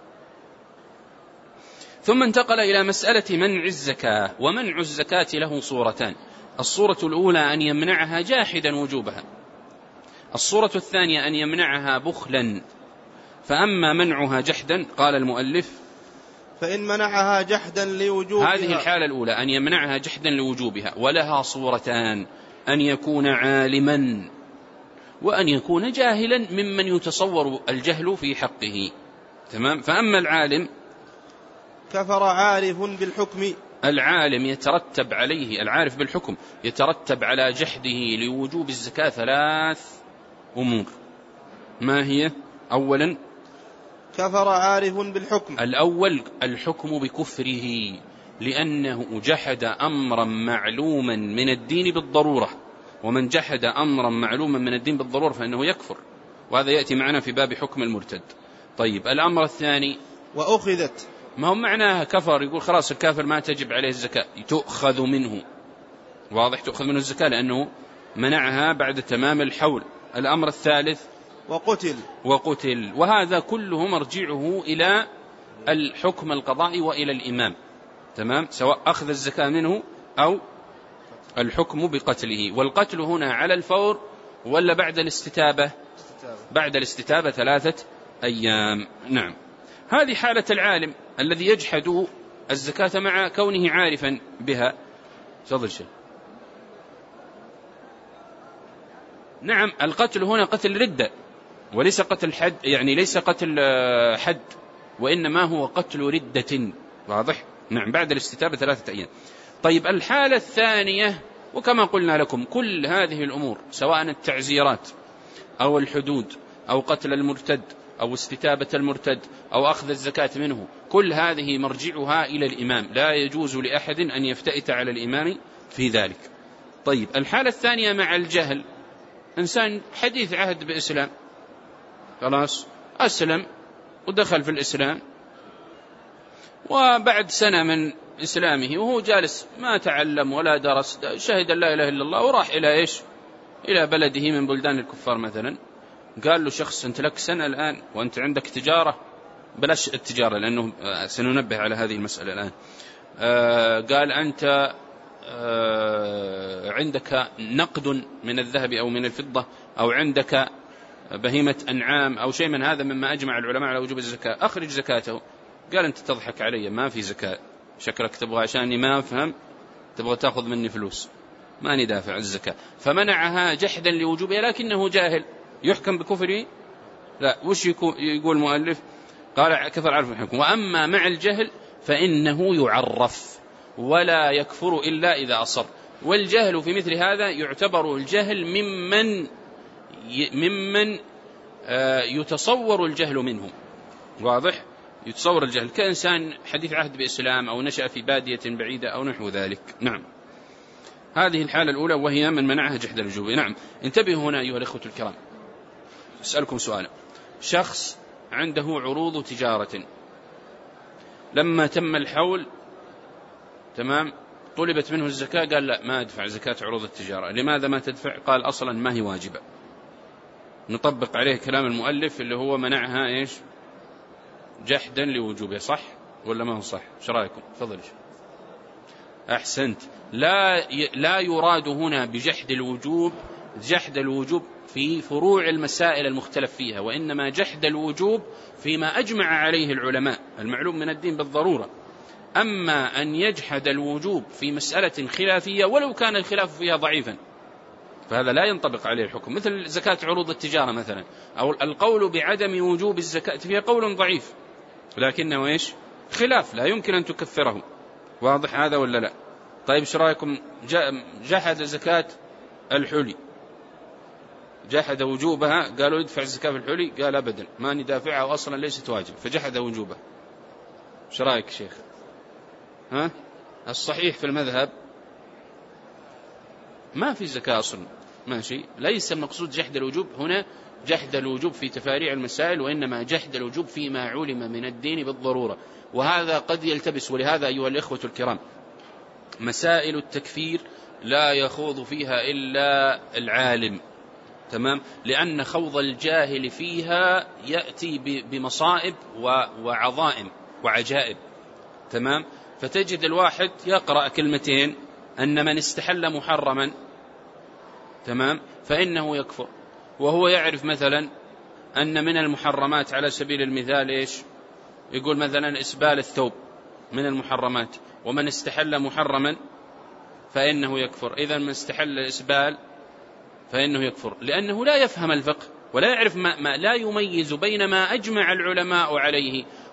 ثم انتقل إلى مسألة منع الزكاة. ومنع الزكاة له صورتان. الصورة الأولى أن يمنعها جاحدا وجوبها، الصورة الثانية أن يمنعها بخلا. فأما منعها جحدا قال المؤلف فإن منعها جحدا لوجوبها، هذه الحالة الأولى أن يمنعها جحدا لوجوبها، ولها صورتان: أن يكون عالما وأن يكون جاهلا ممن يتصور الجهل في حقه، تمام. فأما العالم كفر عارف بالحكم، العالم يترتب عليه، العارف بالحكم يترتب على جحده لوجوب الزكاة ثلاث أمور. ما هي؟ أولا كفر عارف بالحكم. الأول الحكم بكفره، لأنه جحد أمرا معلوما من الدين بالضرورة، ومن جحد أمرا معلوما من الدين بالضرورة فإنه يكفر، وهذا يأتي معنا في باب حكم المرتد. طيب الأمر الثاني وأخذت، ما هو معناها كفر يقول خلاص الكافر ما تجب عليه الزكاة، تؤخذ منه، واضح، تؤخذ منه الزكاة لأنه منعها بعد تمام الحول. الأمر الثالث وقتل وقتل وهذا كله مرجعه إلى الحكم القضائي وإلى الإمام، تمام، سواء أخذ الزكاة منه أو الحكم بقتله. والقتل هنا على الفور ولا بعد الاستتابة؟ بعد الاستتابة ثلاثة أيام. نعم. هذه حالة العالم الذي يجحد الزكاة مع كونه عارفا بها. تفضل شيء. نعم، القتل هنا قتل ردة وليس قتل حد، يعني ليس قتل حد، وإنما هو قتل ردة، واضح. نعم، بعد الاستتابة ثلاثة أيام. طيب الحالة الثانية، وكما قلنا لكم كل هذه الأمور سواء التعزيرات أو الحدود أو قتل المرتد أو استتابة المرتد أو أخذ الزكاة منه، كل هذه مرجعها إلى الإمام، لا يجوز لأحد أن يفتئت على الإمام في ذلك. طيب الحالة الثانية مع الجهل، إنسان حديث عهد بإسلام، خلاص أسلم ودخل في الإسلام، وبعد سنة من إسلامه وهو جالس ما تعلم ولا درس، شهد لا إله إلا الله وراح إلى إيش؟ إلى بلده من بلدان الكفار مثلا، قال له شخص أنت لك سنة الآن وأنت عندك تجارة، بلاش التجارة لأنه سننبه على هذه المسألة الآن، آه قال أنت آه عندك نقد من الذهب أو من الفضة أو عندك بهيمة أنعام أو شيء من هذا مما أجمع العلماء على وجوب الزكاة، أخرج زكاته. قال أنت تضحك علي، ما في زكاة، شكلك تبغى عشاني ما أفهم تبغى تأخذ مني فلوس، ماني دافع الزكاة، فمنعها جحدا لوجوبها، لكنه جاهل يحكم بكفره؟ لا. وش يقول المؤلف؟ قال كفر عارف الحكم. وأما مع الجهل فإنه يعرف ولا يكفر إلا إذا أصر. والجهل في مثل هذا يعتبر الجهل ممن ممن يتصور الجهل منهم، واضح، يتصور الجهل كإنسان حديث عهد بإسلام أو نشأ في بادية بعيدة أو نحو ذلك. نعم، هذه الحالة الأولى وهي من منعها جحد الوجوب. نعم، انتبهوا هنا أيها الإخوة الكرام، أسألكم سؤالا. شخص عنده عروض تجارة، لما تم الحول تمام طلبت منه الزكاة، قال لا ما أدفع زكاة عروض التجارة. لماذا ما تدفع؟ قال أصلا ما هي واجبة. نطبق عليه كلام المؤلف اللي هو منعها إيش؟ جحدا لوجوبه، صح ولا ما هو صح؟ ايش رايكم؟ تفضل. أحسنت. لا لا يراد هنا بجحد الوجوب جحد الوجوب في فروع المسائل المختلف فيها، وإنما جحد الوجوب فيما أجمع عليه العلماء المعلوم من الدين بالضرورة. أما أن يجحد الوجوب في مسألة خلافية ولو كان الخلاف فيها ضعيفا فهذا لا ينطبق عليه الحكم، مثل زكاة عروض التجارة مثلا، أو القول بعدم وجوب الزكاة فيها قول ضعيف لكنه إيش؟ خلاف لا يمكن أن تكفره، واضح هذا ولا لا؟ طيب ايش رايكم؟ جحد زكاة الحلي، جحد وجوبها، قالوا يدفع الزكاة في الحلي، قال أبدا ما ندافعها وأصلا ليست واجب، فجحد وجوبها. ايش رايك شيخ؟ ها؟ الصحيح في المذهب ما في زكاة أصلا، ماشي، ليس المقصود جحد الوجوب هنا جحد الوجوب في تفاريع المسائل، وإنما جحد الوجوب فيما علم من الدين بالضرورة، وهذا قد يلتبس. ولهذا أيها الإخوة الكرام مسائل التكفير لا يخوض فيها إلا العالم، تمام، لأن خوض الجاهل فيها يأتي بمصائب وعظائم وعجائب، تمام. فتجد الواحد يقرأ كلمتين أن من استحل محرما، تمام، فإنه يكفر، وهو يعرف مثلا أن من المحرمات على سبيل المثال إيش؟ يقول مثلا إسبال الثوب من المحرمات، ومن استحل محرما فإنه يكفر. إذا من استحل الإسبال فإنه يكفر، لأنه لا يفهم الفقه ولا يعرف ما, ما لا يميز بين ما أجمع العلماء عليه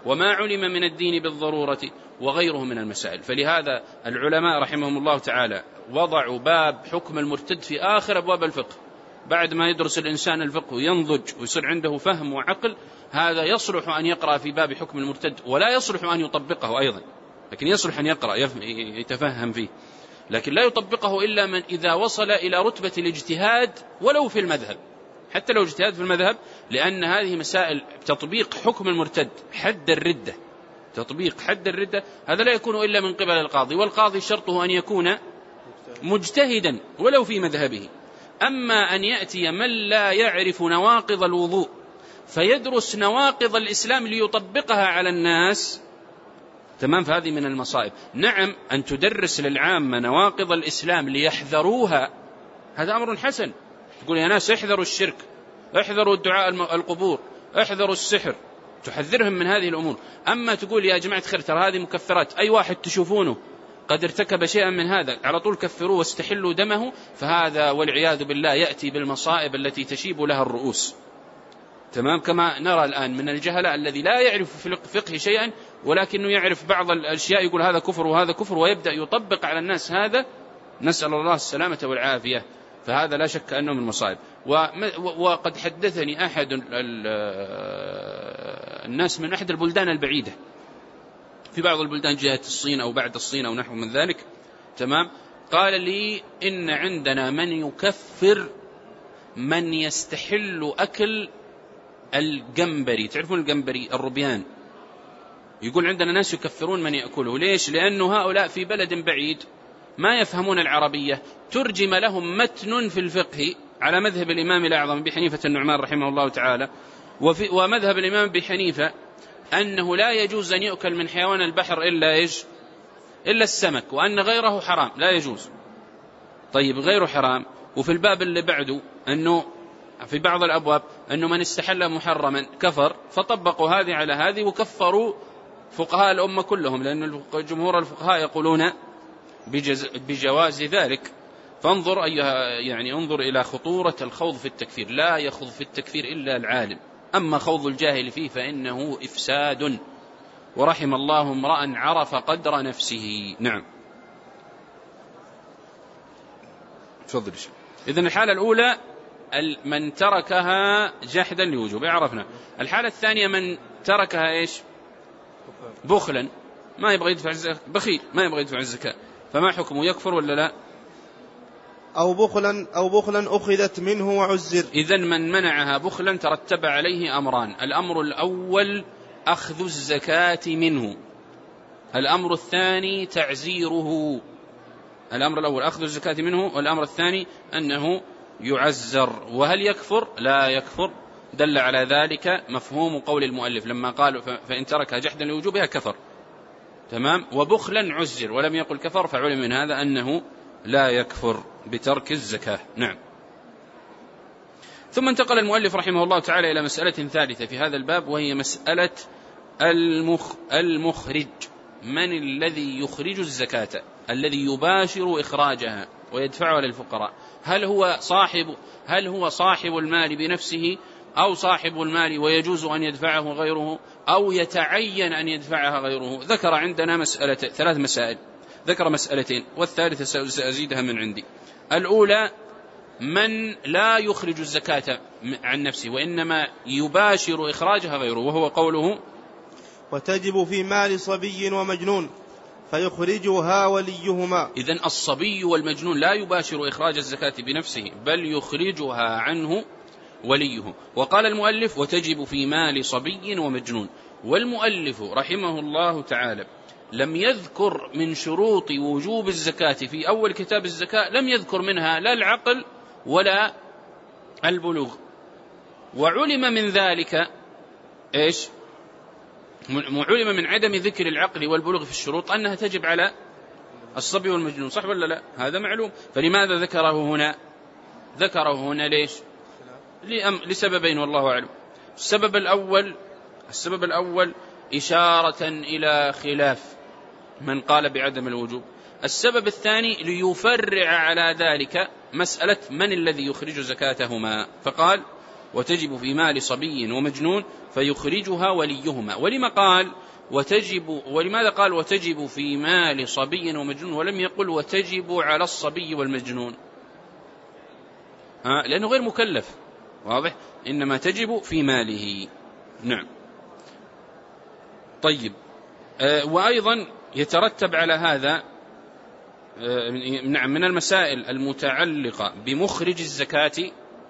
وما علم من الدين بالضرورة وغيره من المسائل. فلهذا العلماء رحمهم الله تعالى وضعوا باب حكم المرتد في آخر أبواب الفقه. بعد ما يدرس الإنسان الفقه وينضج ويصير عنده فهم وعقل، هذا يصلح أن يقرأ في باب حكم المرتد، ولا يصلح أن يطبقه أيضا، لكن يصلح أن يقرأ يتفهم فيه، لكن لا يطبقه إلا من إذا وصل إلى رتبة الاجتهاد ولو في المذهب، حتى لو اجتهاد في المذهب، لأن هذه مسائل تطبيق حكم المرتد، حد الردة، تطبيق حد الردة، هذا لا يكون إلا من قبل القاضي، والقاضي شرطه أن يكون مجتهدا ولو في مذهبه. أما أن يأتي من لا يعرف نواقض الوضوء فيدرس نواقض الإسلام ليطبقها على الناس، تمام، فهذه من المصائب. نعم، أن تدرس للعامة نواقض الإسلام ليحذروها، هذا أمر حسن. تقول يا ناس احذروا الشرك، احذروا الدعاء القبور، احذروا السحر، تحذرهم من هذه الأمور. أما تقول يا جماعة خير ترى هذه مكفرات، أي واحد تشوفونه قد ارتكب شيئا من هذا على طول كفروه واستحلوا دمه، فهذا والعياذ بالله يأتي بالمصائب التي تشيب لها الرؤوس، تمام. كما نرى الآن من الجهلاء الذي لا يعرف في الفقه شيئا ولكنه يعرف بعض الأشياء يقول هذا كفر وهذا كفر، ويبدأ يطبق على الناس هذا، نسأل الله السلامة والعافية. فهذا لا شك أنه من المصائب. وقد حدثني أحد الناس من أحد البلدان البعيدة، في بعض البلدان جهة الصين أو بعد الصين أو نحو من ذلك، تمام، قال لي إن عندنا من يكفر من يستحل أكل الجمبري، تعرفون الجمبري الربيان، يقول عندنا ناس يكفرون من يأكله. ليش؟ لأنه هؤلاء في بلد بعيد ما يفهمون العربية، ترجم لهم متن في الفقه على مذهب الإمام الأعظم أبي حنيفة النعمان رحمه الله تعالى، وفي ومذهب الإمام أبي حنيفة أنه لا يجوز أن يؤكل من حيوان البحر إلا إيش؟ إلا السمك، وأن غيره حرام لا يجوز. طيب غيره حرام، وفي الباب اللي بعده أنه في بعض الأبواب أنه من استحل محرما كفر، فطبقوا هذه على هذه وكفروا فقهاء الأمة كلهم، لأن جمهور الفقهاء يقولون بجواز ذلك. فانظر أيها يعني انظر إلى خطورة الخوض في التكفير، لا يخوض في التكفير إلا العالم، أما خوض الجاهل فيه فإنه إفساد، ورحم الله امرأ عرف قدر نفسه. نعم، تفضل. إذن الحالة الأولى من تركها جحدا لوجوب، عرفنا. الحالة الثانية من تركها إيش؟ بخلا، ما يبغى يدفع الزكاة، بخيل ما يبغى يدفع الزكاة، فما حكمه؟ يكفر ولا لا؟ أو بخلا أو بخلا أخذت منه وعزر. إذن من منعها بخلا ترتب عليه أمران: الأمر الأول أخذ الزكاة منه، الأمر الثاني تعزيره. الأمر الأول أخذ الزكاة منه، والأمر الثاني أنه يعزر. وهل يكفر؟ لا يكفر. دل على ذلك مفهوم قول المؤلف لما قال فإن تركها جحدا لوجوبها كفر، تمام. وبخلا عزر، ولم يقل كفر، فعلم من هذا أنه لا يكفر بترك الزكاة. نعم. ثم انتقل المؤلف رحمه الله تعالى إلى مسألة ثالثة في هذا الباب، وهي مسألة المخ المخرج. من الذي يخرج الزكاة؟ الذي يباشر إخراجها ويدفعها للفقراء. هل هو صاحب هل هو صاحب المال بنفسه، أو صاحب المال ويجوز أن يدفعه غيره، أو يتعين أن يدفعها غيره؟ ذكر عندنا مسألة ثلاث مسائل، ذكر مسألتين والثالثة سأزيدها من عندي. الأولى من لا يخرج الزكاة عن نفسه وإنما يباشر إخراجها غيره، وهو قوله وتجب في مال صبي ومجنون فيخرجها وليهما. إذن الصبي والمجنون لا يباشر إخراج الزكاة بنفسه بل يخرجها عنه وليه. وقال المؤلف وتجب في مال صبي ومجنون. والمؤلف رحمه الله تعالى لم يذكر من شروط وجوب الزكاة في أول كتاب الزكاة، لم يذكر منها لا العقل ولا البلوغ، وعلم من ذلك إيش؟ علم من عدم ذكر العقل والبلوغ في الشروط أنها تجب على الصبي والمجنون، صح ولا لا؟ هذا معلوم. فلماذا ذكره هنا؟ ذكره هنا ليش؟ لسببين والله أعلم. السبب الأول السبب الأول إشارة إلى خلاف من قال بعدم الوجوب. السبب الثاني ليفرع على ذلك مسألة من الذي يخرج زكاتهما، فقال وتجب في مال صبي ومجنون فيخرجها وليهما. ولما قال وتجب ولماذا قال وتجب في مال صبي ومجنون ولم يقل وتجب على الصبي والمجنون؟ آه لأنه غير مكلف، واضح، إنما تجب في ماله. نعم. طيب، آه وأيضا يترتب على هذا آه نعم من المسائل المتعلقة بمخرج الزكاة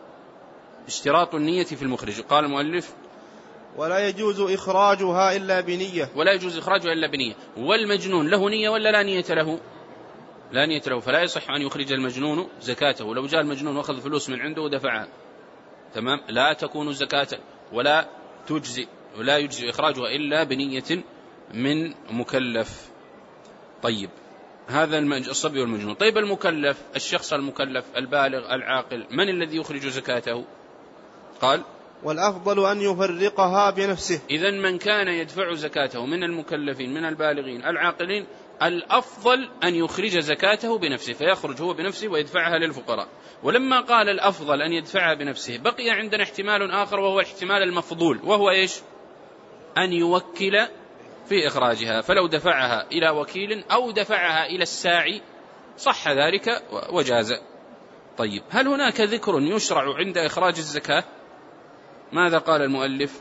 اشتراط النية في المخرج. قال المؤلف ولا يجوز إخراجها إلا بنية. ولا يجوز إخراجها إلا بنية. والمجنون له نية ولا لا نية له؟ لا نية له، فلا يصح أن يخرج المجنون زكاته. لو جاء المجنون وأخذ فلوس من عنده ودفعها، تمام، لا تكون زكاة ولا تجزي ولا يجزي إخراجها إلا بنية من مكلف. طيب، هذا الصبي والمجنون. طيب، المكلف، الشخص المكلف البالغ العاقل، من الذي يخرج زكاته؟ قال والأفضل أن يفرقها بنفسه. إذن من كان يدفع زكاته من المكلفين من البالغين العاقلين الأفضل أن يخرج زكاته بنفسه، فيخرج هو بنفسه ويدفعها للفقراء. ولما قال الأفضل أن يدفعها بنفسه بقي عندنا احتمال آخر، وهو الاحتمال المفضول، وهو إيش؟ أن يوكل في إخراجها، فلو دفعها إلى وكيل أو دفعها إلى الساعي صح ذلك وجاز. طيب، هل هناك ذكر يشرع عند إخراج الزكاة؟ ماذا قال المؤلف؟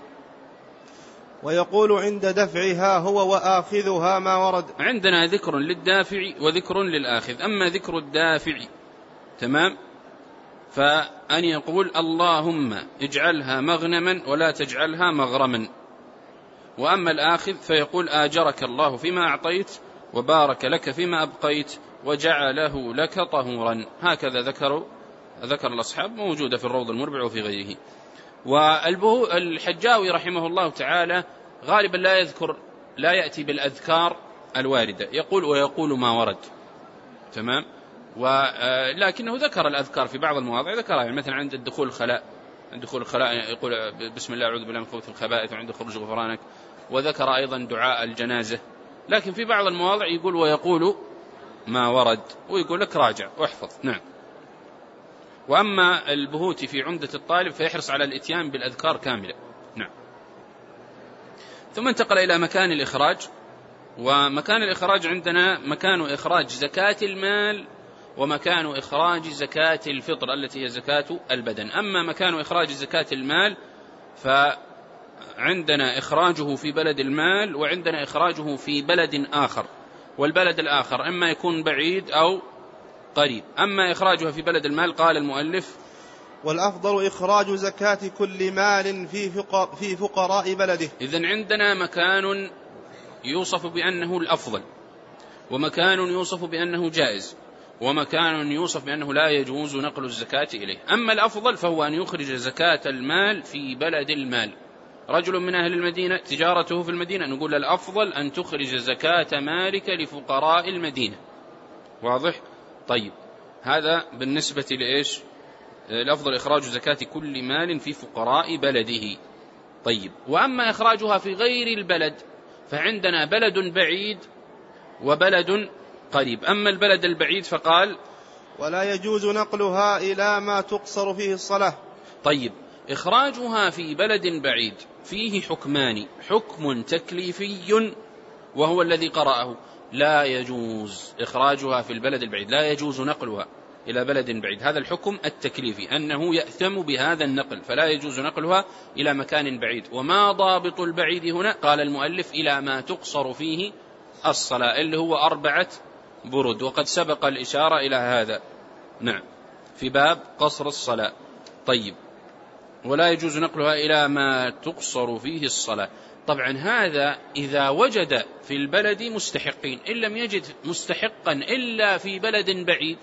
ويقول عند دفعها هو وآخذها ما ورد. عندنا ذكر للدافع وذكر للآخذ. أما ذكر الدافع، تمام، فأن يقول اللهم اجعلها مغنما ولا تجعلها مغرما. وأما الآخذ فيقول آجرك الله فيما أعطيت وبارك لك فيما أبقيت وجعله لك طهورا. هكذا ذكروا ذكر الأصحاب، موجودة في الروض المربع وفي غيره. والحجاوي رحمه الله تعالى غالبا لا يذكر لا يأتي بالأذكار الواردة، يقول ويقول ما ورد، تمام، ولكنه ذكر الأذكار في بعض المواضع ذكرها، يعني مثلا عند الدخول الخلاء عند دخول الخلاء يقول بسم الله أعوذ بالله من خبث الخبائث، وعند خروج غفرانك، وذكر أيضا دعاء الجنازة. لكن في بعض المواضع يقول ويقول ما ورد، ويقول لك راجع واحفظ. نعم. وأما البهوتي في عمدة الطالب فيحرص على الاتيان بالأذكار كاملة. نعم. ثم انتقل إلى مكان الإخراج. ومكان الإخراج عندنا مكان إخراج زكاة المال ومكان إخراج زكاة الفطر التي هي زكاة البدن. أما مكان إخراج زكاة المال فعندنا إخراجه في بلد المال وعندنا إخراجه في بلد آخر، والبلد الآخر إما يكون بعيد أو قريب. أما إخراجها في بلد المال قال المؤلف والأفضل إخراج زكاة كل مال في فقراء بلده. إذن عندنا مكان يوصف بأنه الأفضل، ومكان يوصف بأنه جائز، ومكان يوصف بأنه لا يجوز نقل الزكاة إليه. أما الأفضل فهو أن يخرج زكاة المال في بلد المال. رجل من أهل المدينة تجارته في المدينة، نقول الأفضل أن تخرج زكاة مالك لفقراء المدينة. واضح؟ طيب، هذا بالنسبة لإيش؟ الأفضل إخراج زكاة كل مال في فقراء بلده. طيب، وأما إخراجها في غير البلد فعندنا بلد بعيد وبلد قريب. أما البلد البعيد فقال ولا يجوز نقلها إلى ما تقصر فيه الصلاة. طيب، إخراجها في بلد بعيد فيه حكمان: حكم تكليفي وهو الذي قرأه، لا يجوز إخراجها في البلد البعيد، لا يجوز نقلها إلى بلد بعيد. هذا الحكم التكليفي أنه يأثم بهذا النقل، فلا يجوز نقلها إلى مكان بعيد. وما ضابط البعيد هنا؟ قال المؤلف إلى ما تقصر فيه الصلاة، اللي هو أربعة برد، وقد سبق الإشارة إلى هذا، نعم، في باب قصر الصلاة. طيب، ولا يجوز نقلها إلى ما تقصر فيه الصلاة. طبعا هذا إذا وجد في البلد مستحقين، إن لم يجد مستحقا إلا في بلد بعيد،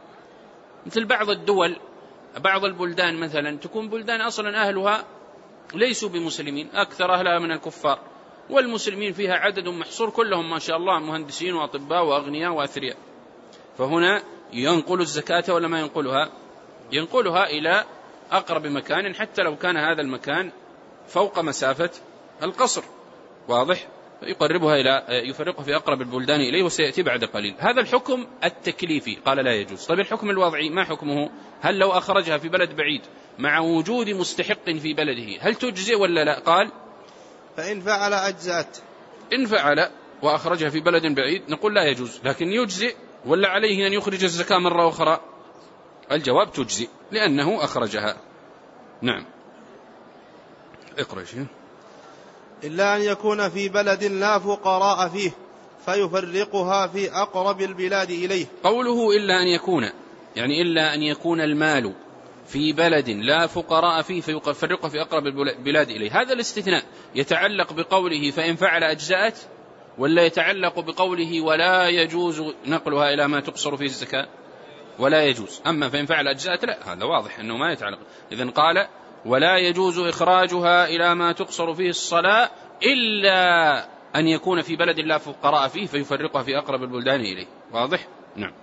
مثل بعض الدول بعض البلدان مثلا تكون بلدان أصلا أهلها ليسوا بمسلمين، أكثر أهلها من الكفار، والمسلمين فيها عدد محصور كلهم ما شاء الله مهندسين وأطباء وأغنياء وأثرياء، فهنا ينقل الزكاة ولا ما ينقلها؟ ينقلها إلى أقرب مكان حتى لو كان هذا المكان فوق مسافة القصر. واضح؟ يقربها إلى يفرقها في أقرب البلدان إليه، وسيأتي بعد قليل. هذا الحكم التكليفي قال لا يجوز. طيب، الحكم الوضعي ما حكمه؟ هل لو أخرجها في بلد بعيد مع وجود مستحق في بلده هل تجزئ ولا لا؟ قال فإن فعل أجزأت. إن فعل وأخرجها في بلد بعيد نقول لا يجوز، لكن يجزئ ولا عليه أن يخرج الزكاة مرة أخرى؟ الجواب تجزئ لأنه أخرجها. نعم اقرأ شيء. إلا أن يكون في بلد لا فقراء فيه فيفرقها في أقرب البلاد إليه. قوله إلا أن يكون يعني إلا أن يكون المال في بلد لا فقراء فيه فيفرقها في أقرب البلاد إليه، هذا الاستثناء يتعلق بقوله فإن فعل أجزأت ولا يتعلق بقوله ولا يجوز نقلها إلى ما تقصر فيه الزكاة؟ ولا يجوز. أما فإن فعل أجزأت لا، هذا واضح أنه ما يتعلق. إذن قال ولا يجوز إخراجها إلى ما تقصر فيه الصلاة إلا أن يكون في بلد لا فقراء فيه فيفرقها في أقرب البلدان إليه. واضح؟ نعم.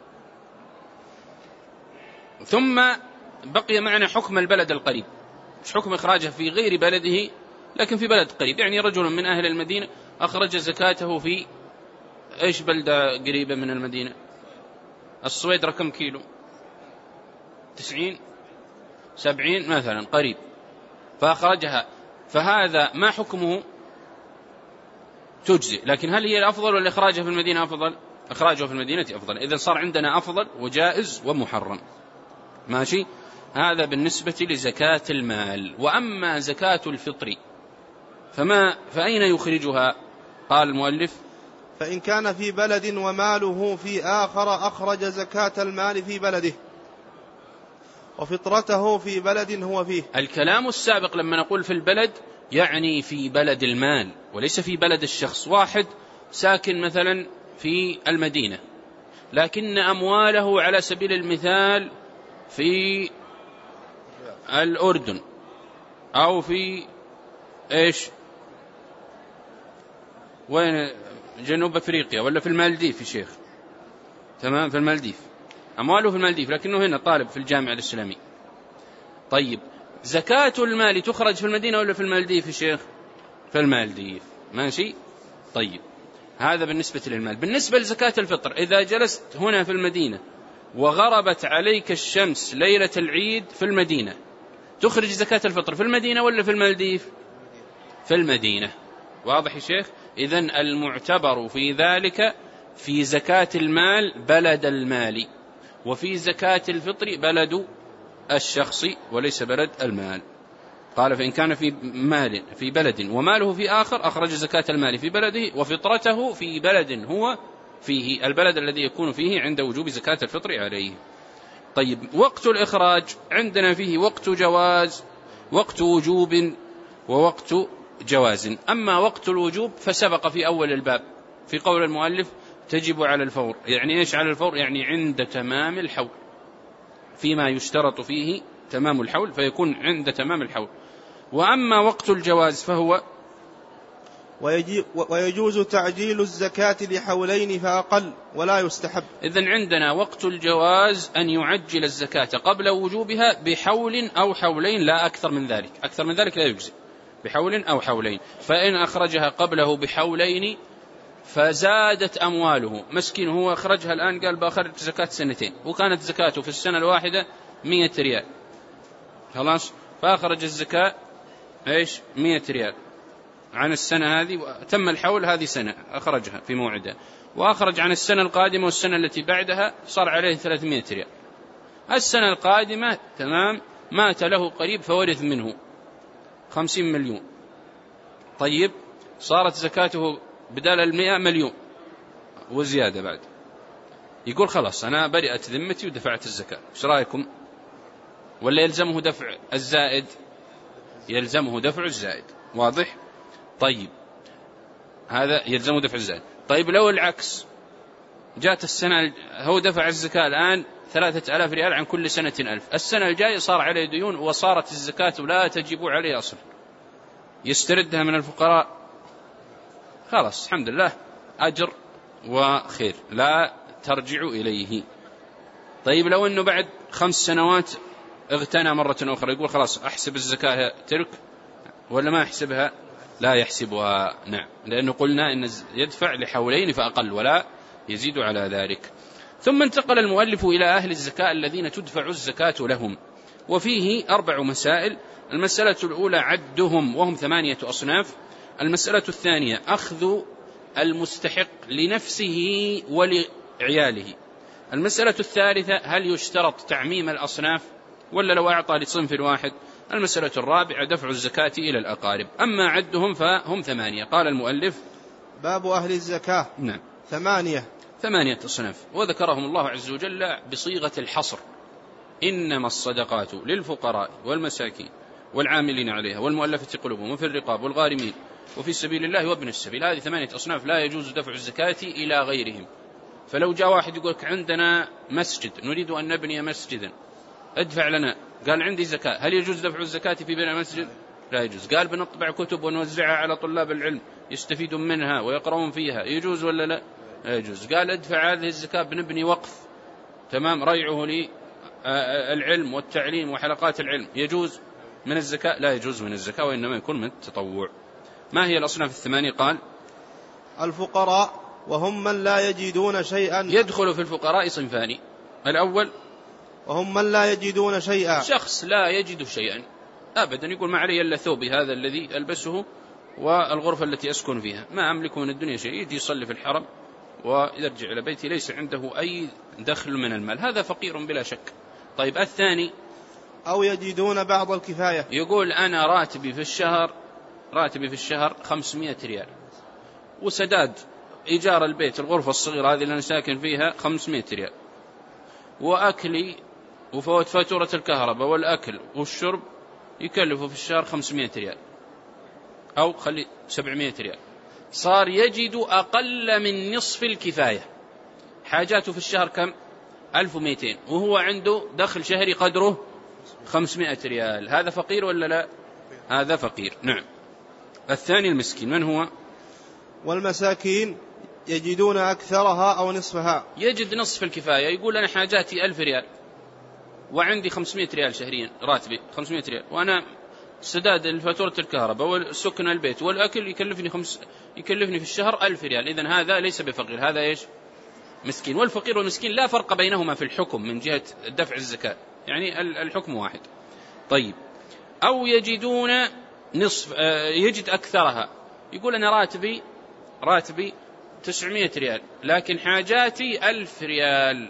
ثم بقي معنا حكم البلد القريب، مش حكم إخراجه في غير بلده لكن في بلد قريب. يعني رجل من أهل المدينة أخرج زكاته في إيش بلدة قريبة من المدينة؟ الصويد رقم كيلو تسعين سبعين مثلا قريب، فأخرجها، فهذا ما حكمه؟ تجزئ. لكن هل هي الأفضل ولا إخراجها في المدينة أفضل؟ إخراجه في المدينة أفضل. إذن صار عندنا أفضل وجائز ومحرم. ماشي. هذا بالنسبة لزكاة المال. وأما زكاة الفطر فما فأين يخرجها؟ قال المؤلف فإن كان في بلد وماله في آخر أخرج زكاة المال في بلده وفطرته في بلد هو فيه. الكلام السابق لما نقول في البلد يعني في بلد المال وليس في بلد الشخص. واحد ساكن مثلا في المدينة لكن أمواله على سبيل المثال في الأردن أو في إيش وين جنوب أفريقيا ولا في المالديف يا شيخ، تمام، في المالديف، أمواله في المالديف لكنه هنا طالب في الجامعة الإسلامية. طيب زكاة المال تخرج في المدينة ولا في المالديف يا شيخ؟ في المالديف. ماشي. طيب هذا بالنسبة للمال. بالنسبة لزكاة الفطر إذا جلست هنا في المدينة وغربت عليك الشمس ليلة العيد في المدينة تخرج زكاة الفطر في المدينة ولا في المالديف؟ في المدينة. واضح يا شيخ؟ إذن المعتبر في ذلك في زكاة المال بلد المال، وفي زكاة الفطر بلد الشخص وليس بلد المال. قال فإن كان في مال في بلد وماله في آخر أخرج زكاة المال في بلده وفطرته في بلد هو فيه، البلد الذي يكون فيه عند وجوب زكاة الفطر عليه. طيب وقت الإخراج عندنا فيه وقت جواز، وقت وجوب، ووقت جواز. أما وقت الوجوب فسبق في أول الباب في قول المؤلف تجب على الفور. يعني إيش على الفور؟ يعني عند تمام الحول، فيما يشترط فيه تمام الحول فيكون عند تمام الحول. وأما وقت الجواز فهو ويجوز تعجيل الزكاة لحولين فأقل ولا يستحب. إذن عندنا وقت الجواز أن يعجل الزكاة قبل وجوبها بحول أو حولين لا أكثر من ذلك، أكثر من ذلك لا يجزي، بحول أو حولين. فإن أخرجها قبله بحولين فزادت أمواله، مسكين هو أخرجها الآن قال بأخرج زكاة سنتين وكانت زكاته في السنة الواحدة مية ريال، خلاص فأخرج الزكاة إيش مية ريال عن السنة هذه وتم الحول هذه سنة أخرجها في موعدها، وأخرج عن السنة القادمة والسنة التي بعدها صار عليه ثلاثمائة ريال. السنة القادمة تمام مات له قريب فورث منه خمسين مليون. طيب صارت زكاته بدال المئة مليون وزيادة بعد، يقول خلاص أنا برئت ذمتي ودفعت الزكاة، ايش رأيكم؟ ولا يلزمه دفع الزائد؟ يلزمه دفع الزائد. واضح؟ طيب هذا يلزمه دفع الزائد. طيب لو العكس جاءت السنة هو دفع الزكاة الآن ثلاثة آلاف ريال عن كل سنة ألف، السنة الجاية صار عليه ديون وصارت الزكاة لا تجب عليه أصلا، يستردها من الفقراء، خلاص الحمد لله أجر وخير لا ترجع إليه. طيب لو أنه بعد خمس سنوات اغتنى مرة أخرى يقول خلاص أحسب الزكاة ترك ولا ما أحسبها؟ لا يحسبها. نعم، لأنه قلنا إن يدفع لحولين فأقل ولا يزيد على ذلك. ثم انتقل المؤلف إلى أهل الزكاة الذين تدفع الزكاة لهم. وفيه أربع مسائل. المسألة الأولى عدهم وهم ثمانية أصناف. المسألة الثانية أخذ المستحق لنفسه ولعياله. المسألة الثالثة هل يشترط تعميم الأصناف ولا لو أعطى لصنف واحد. المسألة الرابعة دفع الزكاة إلى الأقارب. أما عدهم فهم ثمانية. قال المؤلف باب أهل الزكاة. نعم ثمانية ثمانية أصناف، وذكرهم الله عز وجل بصيغة الحصر: إنما الصدقات للفقراء والمساكين والعاملين عليها والمؤلفة قلوبهم وفي الرقاب والغارمين وفي سبيل الله وابن السبيل. هذه ثمانية أصناف لا يجوز دفع الزكاة إلى غيرهم. فلو جاء واحد يقول عندنا مسجد نريد أن نبني مسجدا ادفع لنا، قال عندي زكاة، هل يجوز دفع الزكاة في بناء المسجد؟ لا يجوز. قال بنطبع كتب ونوزعها على طلاب العلم يستفيدون منها ويقرؤون فيها، يجوز ولا لا؟ لا يجوز. قال ادفع هذه الزكاة بنبني وقف تمام ريعه للعلم والتعليم وحلقات العلم، يجوز من الزكاة؟ لا يجوز من الزكاة، وإنما يكون من التطوع. ما هي الأصناف الثمانية؟ قال الفقراء وهم من لا يجدون شيئا. يدخل في الفقراء صنفان: الأول وهم من لا يجدون شيئا، شخص لا يجد شيئا أبدا، يقول ما علي إلا ثوبي هذا الذي ألبسه والغرفة التي أسكن فيها، ما أملك من الدنيا شيء، يجي يصلي في الحرم ويرجع إلى بيتي ليس عنده أي دخل من المال، هذا فقير بلا شك. طيب الثاني أو يجدون بعض الكفاية، يقول أنا راتبي في الشهر راتبي في الشهر خمسمائة ريال، وسداد إيجار البيت الغرفة الصغيرة هذه اللي أنا ساكن فيها خمسمائة ريال، وأكلي وفوت فاتورة الكهرباء والأكل والشرب يكلفه في الشهر خمسمائة ريال أو خلي سبعمائة ريال، صار يجد أقل من نصف الكفاية. حاجاته في الشهر كم؟ ألف ومئتين، وهو عنده دخل شهري قدره خمسمائة ريال. هذا فقير ولا لا؟ هذا فقير. نعم. الثاني المسكين من هو؟ والمساكين يجدون أكثرها أو نصفها، يجد نصف الكفاية، يقول أنا حاجاتي ألف ريال وعندي خمسمائة ريال شهريا، راتبي خمسمائة ريال، وأنا سداد الفاتورة الكهرباء والسكن البيت والأكل يكلفني خمس يكلفني في الشهر ألف ريال. إذن هذا ليس بفقير، هذا إيش؟ مسكين. والفقير والمسكين لا فرق بينهما في الحكم من جهة دفع الزكاة، يعني الحكم واحد. طيب أو يجدون نصف يجد أكثرها، يقول أنا راتبي راتبي تسعمائة ريال لكن حاجاتي ألف ريال،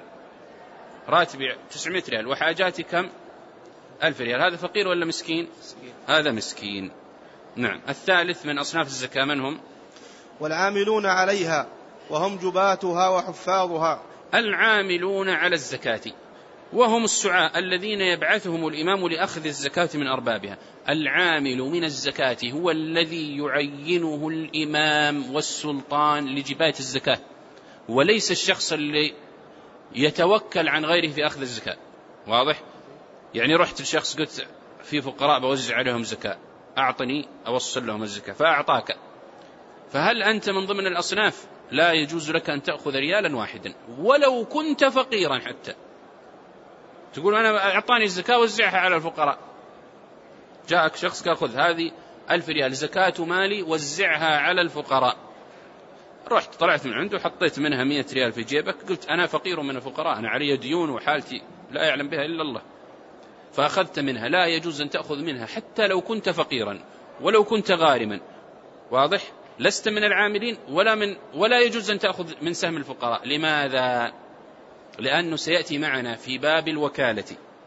راتبي تسعمائة ريال وحاجاتي كم؟ ألف ريال. هذا فقير ولا مسكين؟ هذا مسكين. نعم. الثالث من أصناف الزكاة من هم؟ والعاملون عليها وهم جباتها وحفاظها. العاملون على الزكاة وهم السعاء الذين يبعثهم الإمام لأخذ الزكاة من أربابها. العامل من الزكاة هو الذي يعينه الإمام والسلطان لجباية الزكاة، وليس الشخص اللي يتوكل عن غيره في أخذ الزكاة. واضح؟ يعني رحت لشخص قلت في فقراء بوزع عليهم زكاة، أعطني أوصل لهم الزكاة، فأعطاك، فهل أنت من ضمن الأصناف؟ لا يجوز لك أن تأخذ ريالا واحدا ولو كنت فقيرا، حتى تقول أنا أعطاني الزكاة وزعها على الفقراء. جاءك شخص قال خذ هذه ألف ريال زكاة مالي وزعها على الفقراء، رحت طلعت من عنده حطيت منها مئة ريال في جيبك، قلت أنا فقير من الفقراء، أنا علي ديون وحالتي لا يعلم بها إلا الله، فأخذت منها، لا يجوز أن تأخذ منها حتى لو كنت فقيرا ولو كنت غارما. واضح؟ لست من العاملين ولا من ولا يجوز أن تأخذ من سهم الفقراء. لماذا؟ لأنه سيأتي معنا في باب الوكالة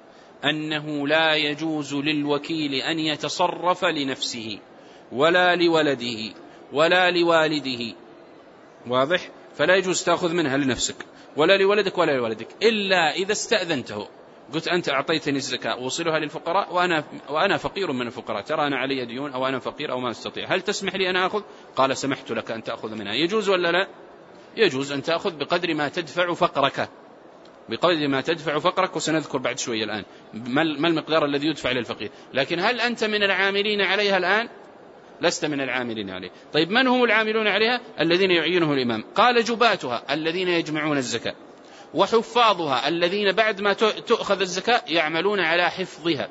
أنه لا يجوز للوكيل أن يتصرف لنفسه ولا لولده ولا لوالده. واضح؟ فلا يجوز تأخذ منها لنفسك ولا لولدك ولا لولدك إلا إذا استأذنته، قلت أنت أعطيتني الزكاة وصلها للفقراء وأنا, وأنا فقير من الفقراء، ترى أنا علي ديون أو أنا فقير أو ما أستطيع، هل تسمح لي أن أخذ؟ قال سمحت لك أن تأخذ منها. يجوز ولا لا؟ يجوز أن تأخذ بقدر ما تدفع فقرك، بقدر ما تدفع فقرك، وسنذكر بعد شوية الآن ما المقدار الذي يدفع للفقير. لكن هل أنت من العاملين عليها الآن؟ لست من العاملين عليه. طيب من هم العاملون عليها؟ الذين يعينه الإمام. قال جباتها الذين يجمعون الزكاة، وحفاظها الذين بعد ما تؤخذ الزكاة يعملون على حفظها.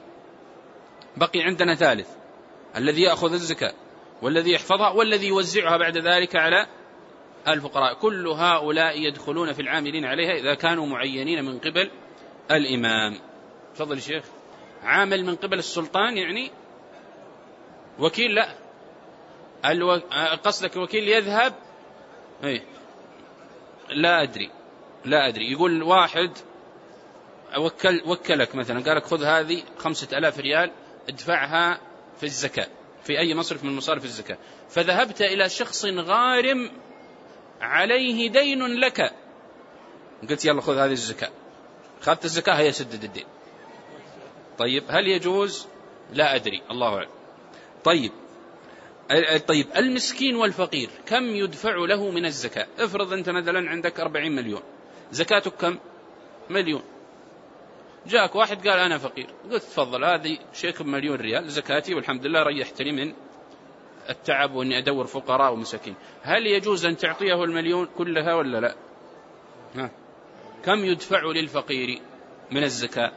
بقي عندنا ثالث، الذي يأخذ الزكاة والذي يحفظها والذي يوزعها بعد ذلك على الفقراء. كل هؤلاء يدخلون في العاملين عليها إذا كانوا معينين من قبل الإمام. تفضل شيخ. عامل من قبل السلطان يعني وكيل؟ لا، الو... قصدك وكيل يذهب؟ ايه لا أدري لا أدري يقول واحد وكل وكلك مثلا، قالك خذ هذه خمسة آلاف ريال ادفعها في الزكاة في أي مصرف من مصارف الزكاة، فذهبت إلى شخص غارم عليه دين لك، قلت يلا خذ هذه الزكاة، خذت الزكاة هي سدد الدين. طيب هل يجوز؟ لا أدري، الله أعلم. طيب طيب المسكين والفقير كم يدفع له من الزكاة؟ افرض أنت مثلا عندك أربعين مليون، زكاتك كم؟ مليون. جاءك واحد قال أنا فقير، قلت تفضل هذه شيك بمليون ريال زكاتي والحمد لله ريحتني من التعب وإني أدور فقراء ومساكين. هل يجوز أن تعطيه المليون كلها ولا لا؟ ها. كم يدفع للفقير من الزكاة؟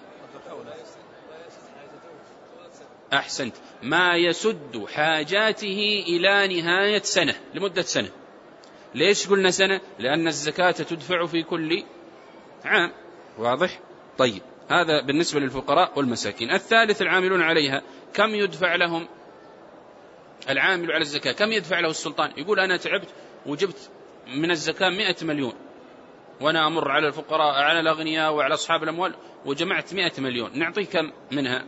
أحسنت، ما يسد حاجاته إلى نهاية سنة، لمدة سنة. ليش قلنا سنة؟ لأن الزكاة تدفع في كل عام، واضح؟ طيب هذا بالنسبة للفقراء والمساكين. الثالث العاملون عليها، كم يدفع لهم؟ العامل على الزكاة كم يدفع له السلطان؟ يقول أنا تعبت وجبت من الزكاة مئة مليون، وأنا أمر على الفقراء على الأغنياء وعلى أصحاب الأموال وجمعت مئة مليون، نعطيه كم منها؟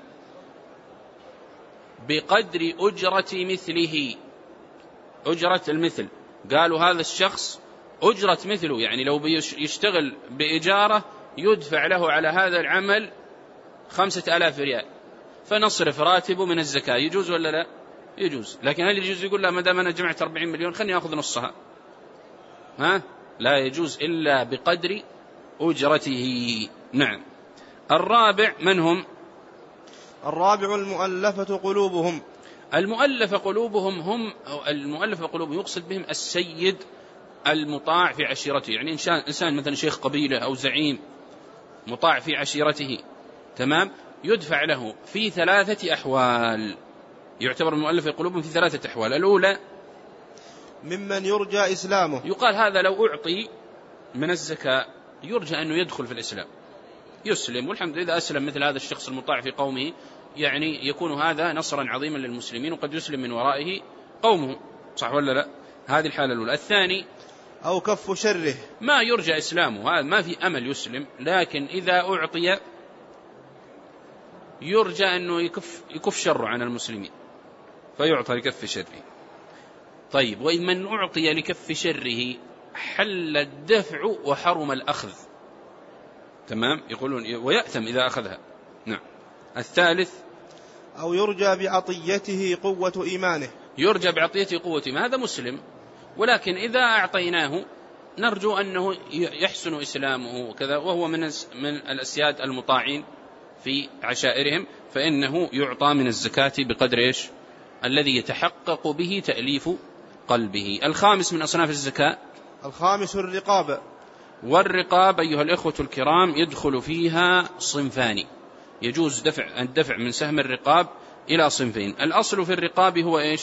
بقدر أجرة مثله، أجرة المثل. قالوا هذا الشخص أجرة مثله، يعني لو يشتغل بإجارة يدفع له على هذا العمل خمسة آلاف ريال، فنصرف راتبه من الزكاة. يجوز ولا لا؟ يجوز. لكن هل يجوز يقول لا ما دام أنا جمعت أربعين مليون خلني أخذ نصها؟ ها؟ لا يجوز إلا بقدر أجرته. نعم. الرابع من هم؟ الرابع المؤلفة قلوبهم. المؤلفة قلوبهم هم المؤلفة قلوبهم يقصد بهم السيد المطاع في عشيرته، يعني إنسان مثلا شيخ قبيلة أو زعيم مطاع في عشيرته، تمام، يدفع له في ثلاثة أحوال. يعتبر المؤلفة قلوبهم في ثلاثة أحوال. الأولى ممن يرجى إسلامه، يقال هذا لو أعطي من الزكاة يرجى أنه يدخل في الإسلام، يسلم، والحمد لله إذا أسلم مثل هذا الشخص المطاع في قومه يعني يكون هذا نصرا عظيما للمسلمين وقد يسلم من ورائه قومه، صح ولا لا؟ هذه الحالة الأولى. الثاني أو كف شره، ما يرجى إسلامه، هذا ما في أمل يسلم، لكن إذا أعطي يرجى أنه يكف, يكف شره عن المسلمين فيعطى لكف شره. طيب وإن من أعطي لكف شره حل الدفع وحرم الأخذ، تمام، يقولون ويأثم إذا أخذها. نعم. الثالث أو يرجى بعطيته قوة إيمانه، يرجى بعطيته قوة إيمانه، هذا مسلم، ولكن إذا أعطيناه نرجو أنه يحسن إسلامه وكذا، وهو من من الأسياد المطاعين في عشائرهم، فإنه يعطى من الزكاة بقدر إيش؟ الذي يتحقق به تأليف قلبه. الخامس من أصناف الزكاة الخامس الرقاب. والرقاب أيها الإخوة الكرام يدخل فيها صنفان، يجوز دفع الدفع من سهم الرقاب إلى صنفين. الأصل في الرقاب هو إيش؟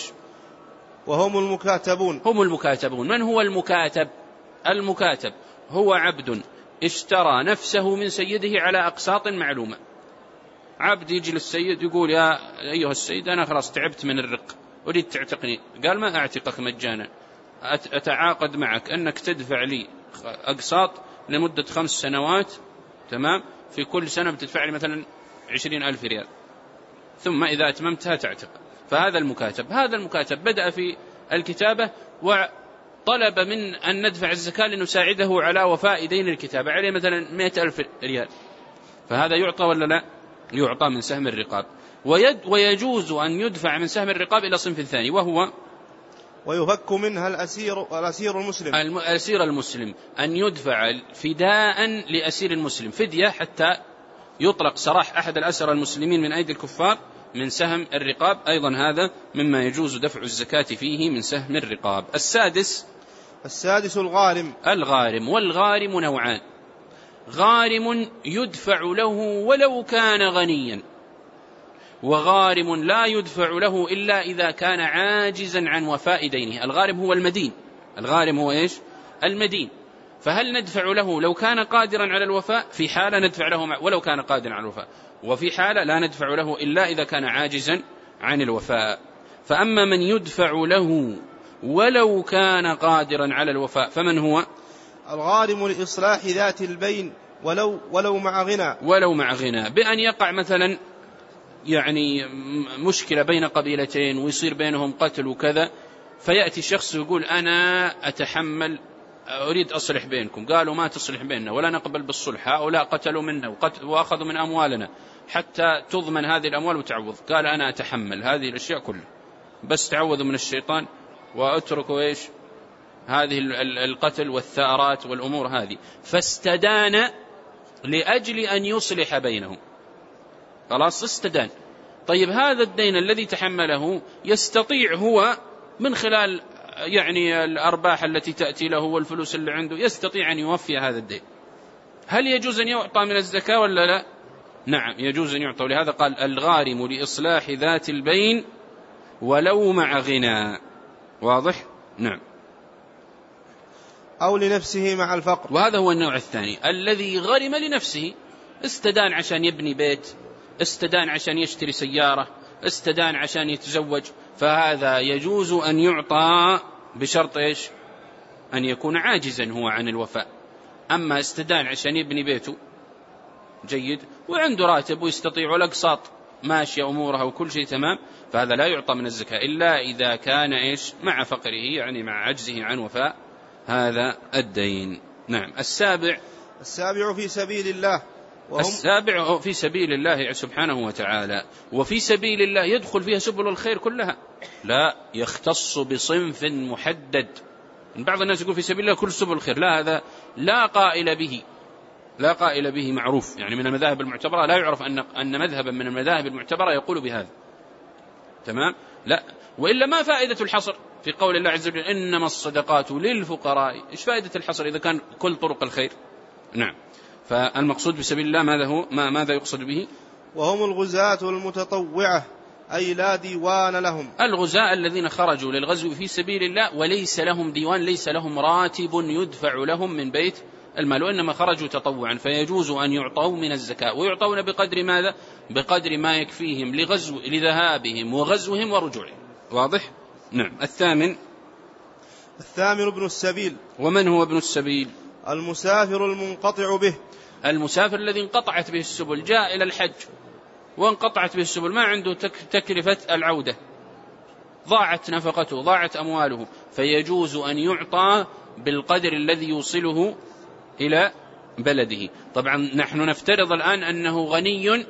وهم المكاتبون. هم المكاتبون. من هو المكاتب؟ المكاتب هو عبد اشترى نفسه من سيده على أقساط معلومة. عبد يجي للسيد يقول يا أيها السيد أنا خلاص تعبت من الرق أريد تعتقني، قال ما أعتقك مجانا، أتعاقد معك أنك تدفع لي أقساط لمدة خمس سنوات، تمام، في كل سنة بتدفع لي مثلا عشرين ألف ريال، ثم إذا أتممتها تعتق. فهذا المكاتب. هذا المكاتب بدأ في الكتابة وطلب من أن ندفع الزكاة لنساعده على وفاء دين الكتابة، عليه مثلا مئة ألف ريال، فهذا يعطى ولا لا؟ يعطى من سهم الرقاب. ويد ويجوز أن يدفع من سهم الرقاب إلى صنف ثاني وهو ويفك منها الأسير, الأسير المسلم. الأسير المسلم، أن يدفع فداء لأسير المسلم، فدية حتى يطلق سراح أحد الأسرى المسلمين من أيدي الكفار من سهم الرقاب، أيضا هذا مما يجوز دفع الزكاة فيه من سهم الرقاب. السادس السادس الغارم. الغارم. والغارم نوعان: غارم يدفع له ولو كان غنيا، وغارم لا يدفع له إلا إذا كان عاجزا عن وفاء دينه. الغارم هو المدين، الغارم هو إيش؟ المدين. فهل ندفع له لو كان قادرا على الوفاء؟ في حالة ندفع له ولو كان قادرا على الوفاء، وفي حالة لا ندفع له إلا إذا كان عاجزا عن الوفاء. فأما من يدفع له ولو كان قادرا على الوفاء فمن هو؟ الغارم لإصلاح ذات البين ولو, ولو مع غنى ولو مع غنى، بأن يقع مثلا يعني مشكلة بين قبيلتين ويصير بينهم قتل وكذا، فيأتي شخص يقول أنا أتحمل أريد أصلح بينكم، قالوا ما تصلح بيننا ولا نقبل بالصلح، هؤلاء قتلوا منا وأخذوا من أموالنا حتى تضمن هذه الأموال وتعوض، قال أنا أتحمل هذه الأشياء كلها بس تعوذوا من الشيطان وأتركوا إيش هذه القتل والثارات والأمور هذه، فاستدان لأجل أن يصلح بينهم، خلاص استدان. طيب هذا الدين الذي تحمله يستطيع هو من خلال يعني الأرباح التي تأتي له والفلوس اللي عنده يستطيع أن يوفي هذا الدين، هل يجوز أن يعطى من الزكاة ولا لا؟ نعم يجوز أن يعطى، ولهذا قال الغارم لإصلاح ذات البين ولو مع غنى. واضح؟ نعم. أو لنفسه مع الفقر، وهذا هو النوع الثاني الذي غرم لنفسه، استدان عشان يبني بيت، استدان عشان يشتري سيارة، استدان عشان يتزوج، فهذا يجوز أن يعطى بشرط إيش؟ أن يكون عاجزا هو عن الوفاء. أما استدان عشان يبني بيته جيد وعنده راتب ويستطيع والأقساط ماشية أمورها وكل شيء تمام، فهذا لا يعطى من الزكاة إلا إذا كان إيش مع فقره يعني مع عجزه عن وفاء هذا الدين. نعم. السابع السابع في سبيل الله، وهم السابع في سبيل الله سبحانه وتعالى، وفي سبيل الله يدخل فيها سبل الخير كلها، لا يختص بصنف محدد. بعض الناس يقول في سبيل الله كل سبل الخير، لا، هذا لا قائل به، لا قائل به معروف يعني من المذاهب المعتبرة، لا يعرف أن أن مذهبا من المذاهب المعتبرة يقول بهذا، تمام؟ لا، وإلا ما فائدة الحصر في قول الله عز وجل إنما الصدقات للفقراء؟ إيش فائدة الحصر إذا كان كل طرق الخير؟ نعم. فالمقصود بسبيل الله ماذا هو؟ ما ماذا يقصد به؟ وهم الغزاة المتطوعة أي لا ديوان لهم، الغزاة الذين خرجوا للغزو في سبيل الله وليس لهم ديوان، ليس لهم راتب يدفع لهم من بيت المال، وإنما خرجوا تطوعا، فيجوز أن يعطوا من الزكاة، ويعطون بقدر ماذا؟ بقدر ما يكفيهم لغزو لذهابهم وغزوهم ورجوعهم. واضح؟ نعم. الثامن الثامن ابن السبيل. ومن هو ابن السبيل؟ المسافر المنقطع به، المسافر الذي انقطعت به السبل، جاء إلى الحج وانقطعت به السبل، ما عنده تكلفة العودة، ضاعت نفقته، ضاعت أمواله، فيجوز أن يعطى بالقدر الذي يوصله إلى بلده. طبعا نحن نفترض الآن أنه غني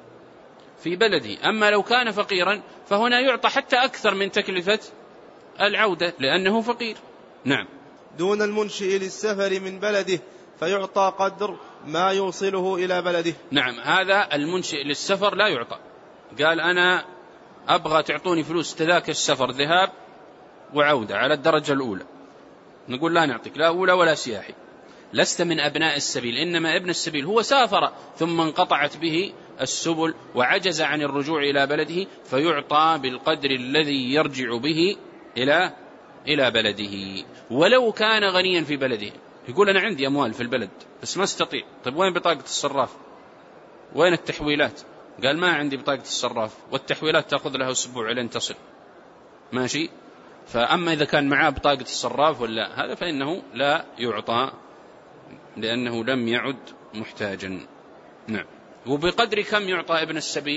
في بلده، أما لو كان فقيرا فهنا يعطى حتى أكثر من تكلفة العودة لأنه فقير. نعم. دون المنشئ للسفر من بلده فيعطى قدر ما يوصله إلى بلده. نعم. هذا المنشئ للسفر لا يعطى، قال أنا أبغى تعطوني فلوس تذاكر السفر ذهاب وعودة على الدرجة الأولى، نقول لا نعطيك لا أولى ولا سياحي، لست من أبناء السبيل، إنما ابن السبيل هو سافر ثم انقطعت به السبل وعجز عن الرجوع إلى بلده، فيعطى بالقدر الذي يرجع به إلى إلى بلده ولو كان غنيا في بلده. يقول أنا عندي أموال في البلد بس ما استطيع، طيب وين بطاقة الصراف؟ وين التحويلات؟ قال ما عندي بطاقة الصراف، والتحويلات تأخذ لها أسبوع لين تصل، ماشي. فأما إذا كان معاه بطاقة الصراف ولا هذا فإنه لا يعطى لأنه لم يعد محتاجا. نعم. وبقدر كم يعطى ابن السبيل؟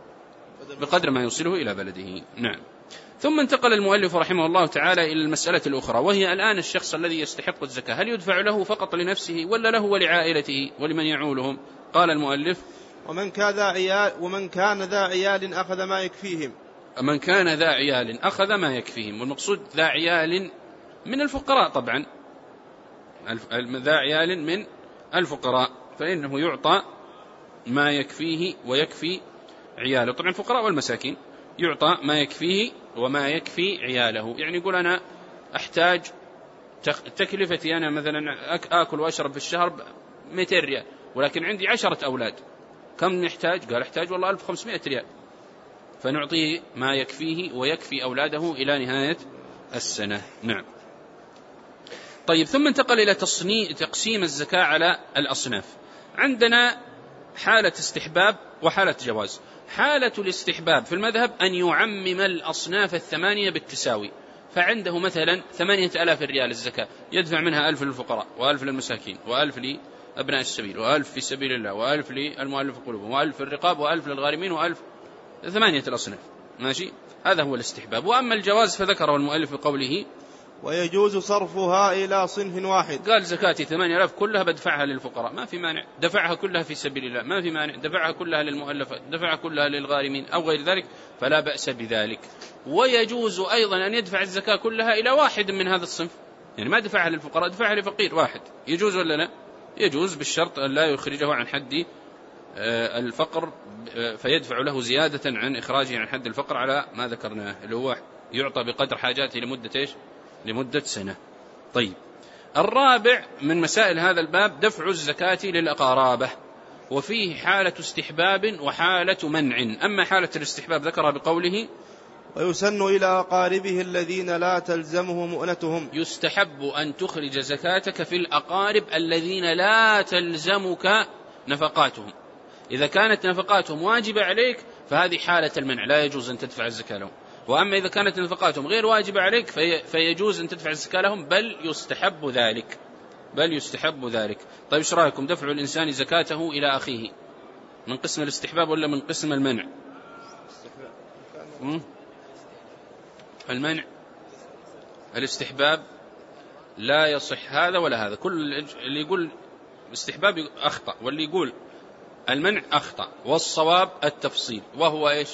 بقدر ما يوصله إلى بلده. نعم. ثم انتقل المؤلف رحمه الله تعالى إلى المسألة الأخرى، وهي الآن الشخص الذي يستحق الزكاة هل يدفع له فقط لنفسه ولا له ولعائلته ولمن يعولهم؟ قال المؤلف ومن كان ذا عيال ومن كان ذا عيال أخذ ما يكفيهم. من كان ذا عيال أخذ ما يكفيهم، والمقصود ذا عيال من الفقراء، طبعا ذا عيال من الفقراء فإنه يعطى ما يكفيه ويكفي عياله. طبعا الفقراء والمساكين يعطى ما يكفيه وما يكفي عياله، يعني يقول أنا أحتاج تكلفتي أنا مثلا أكل وأشرب في الشهر مئتين ريال ولكن عندي عشرة أولاد، كم نحتاج؟ قال احتاج والله ألف وخمسمائة ريال، فنعطيه ما يكفيه ويكفي أولاده إلى نهاية السنة. نعم. طيب، ثم انتقل إلى تقسيم الزكاة على الأصناف. عندنا حالة استحباب وحالة جواز. حالة الاستحباب في المذهب أن يعمم الأصناف الثمانية بالتساوي، فعنده مثلا ثمانية ألاف ريال الزكاة، يدفع منها ألف للفقراء وألف للمساكين وألف لأبناء السبيل وألف في سبيل الله وألف للمؤلف قلوبهم وألف للرقاب وألف للغارمين وألف، ثمانية الأصناف. ماشي، هذا هو الاستحباب. وأما الجواز فذكره المؤلف بقوله ويجوز صرفها إلى صنف واحد. قال زكاتي ثمانية آلاف كلها بدفعها للفقراء، ما في مانع. دفعها كلها في سبيل الله، ما في مانع. دفعها كلها للمؤلفات، دفعها كلها للغارمين أو غير ذلك، فلا بأس بذلك. ويجوز أيضا أن يدفع الزكاة كلها إلى واحد من هذا الصنف، يعني ما دفعها للفقراء، دفعها لفقير واحد. يجوز ولا لا؟ يجوز، بالشرط أن لا يخرجه عن حد الفقر فيدفع له زيادة عن إخراجه عن حد الفقر على ما ذكرناه، اللي هو يعطى بقدر حاجاته لمدة إيش؟ لمدة سنة. طيب، الرابع من مسائل هذا الباب دفع الزكاة للأقاربة، وفيه حالة استحباب وحالة منع. أما حالة الاستحباب ذكرها بقوله ويسن إلى أقاربه الذين لا تلزمه مؤنتهم. يستحب أن تخرج زكاتك في الأقارب الذين لا تلزمك نفقاتهم. إذا كانت نفقاتهم واجبة عليك فهذه حالة المنع، لا يجوز أن تدفع الزكاة لهم. وأما إذا كانت نفقاتهم غير واجبة عليك في فيجوز أن تدفع الزكاة لهم، بل يستحب ذلك، بل يستحب ذلك. طيب، إيش رأيكم؟ دفع الإنسان زكاته إلى أخيه من قسم الاستحباب ولا من قسم المنع؟ المنع. الاستحباب لا يصح هذا ولا هذا. كل اللي يقول الاستحباب أخطأ، واللي يقول المنع أخطأ، والصواب التفصيل، وهو إيش؟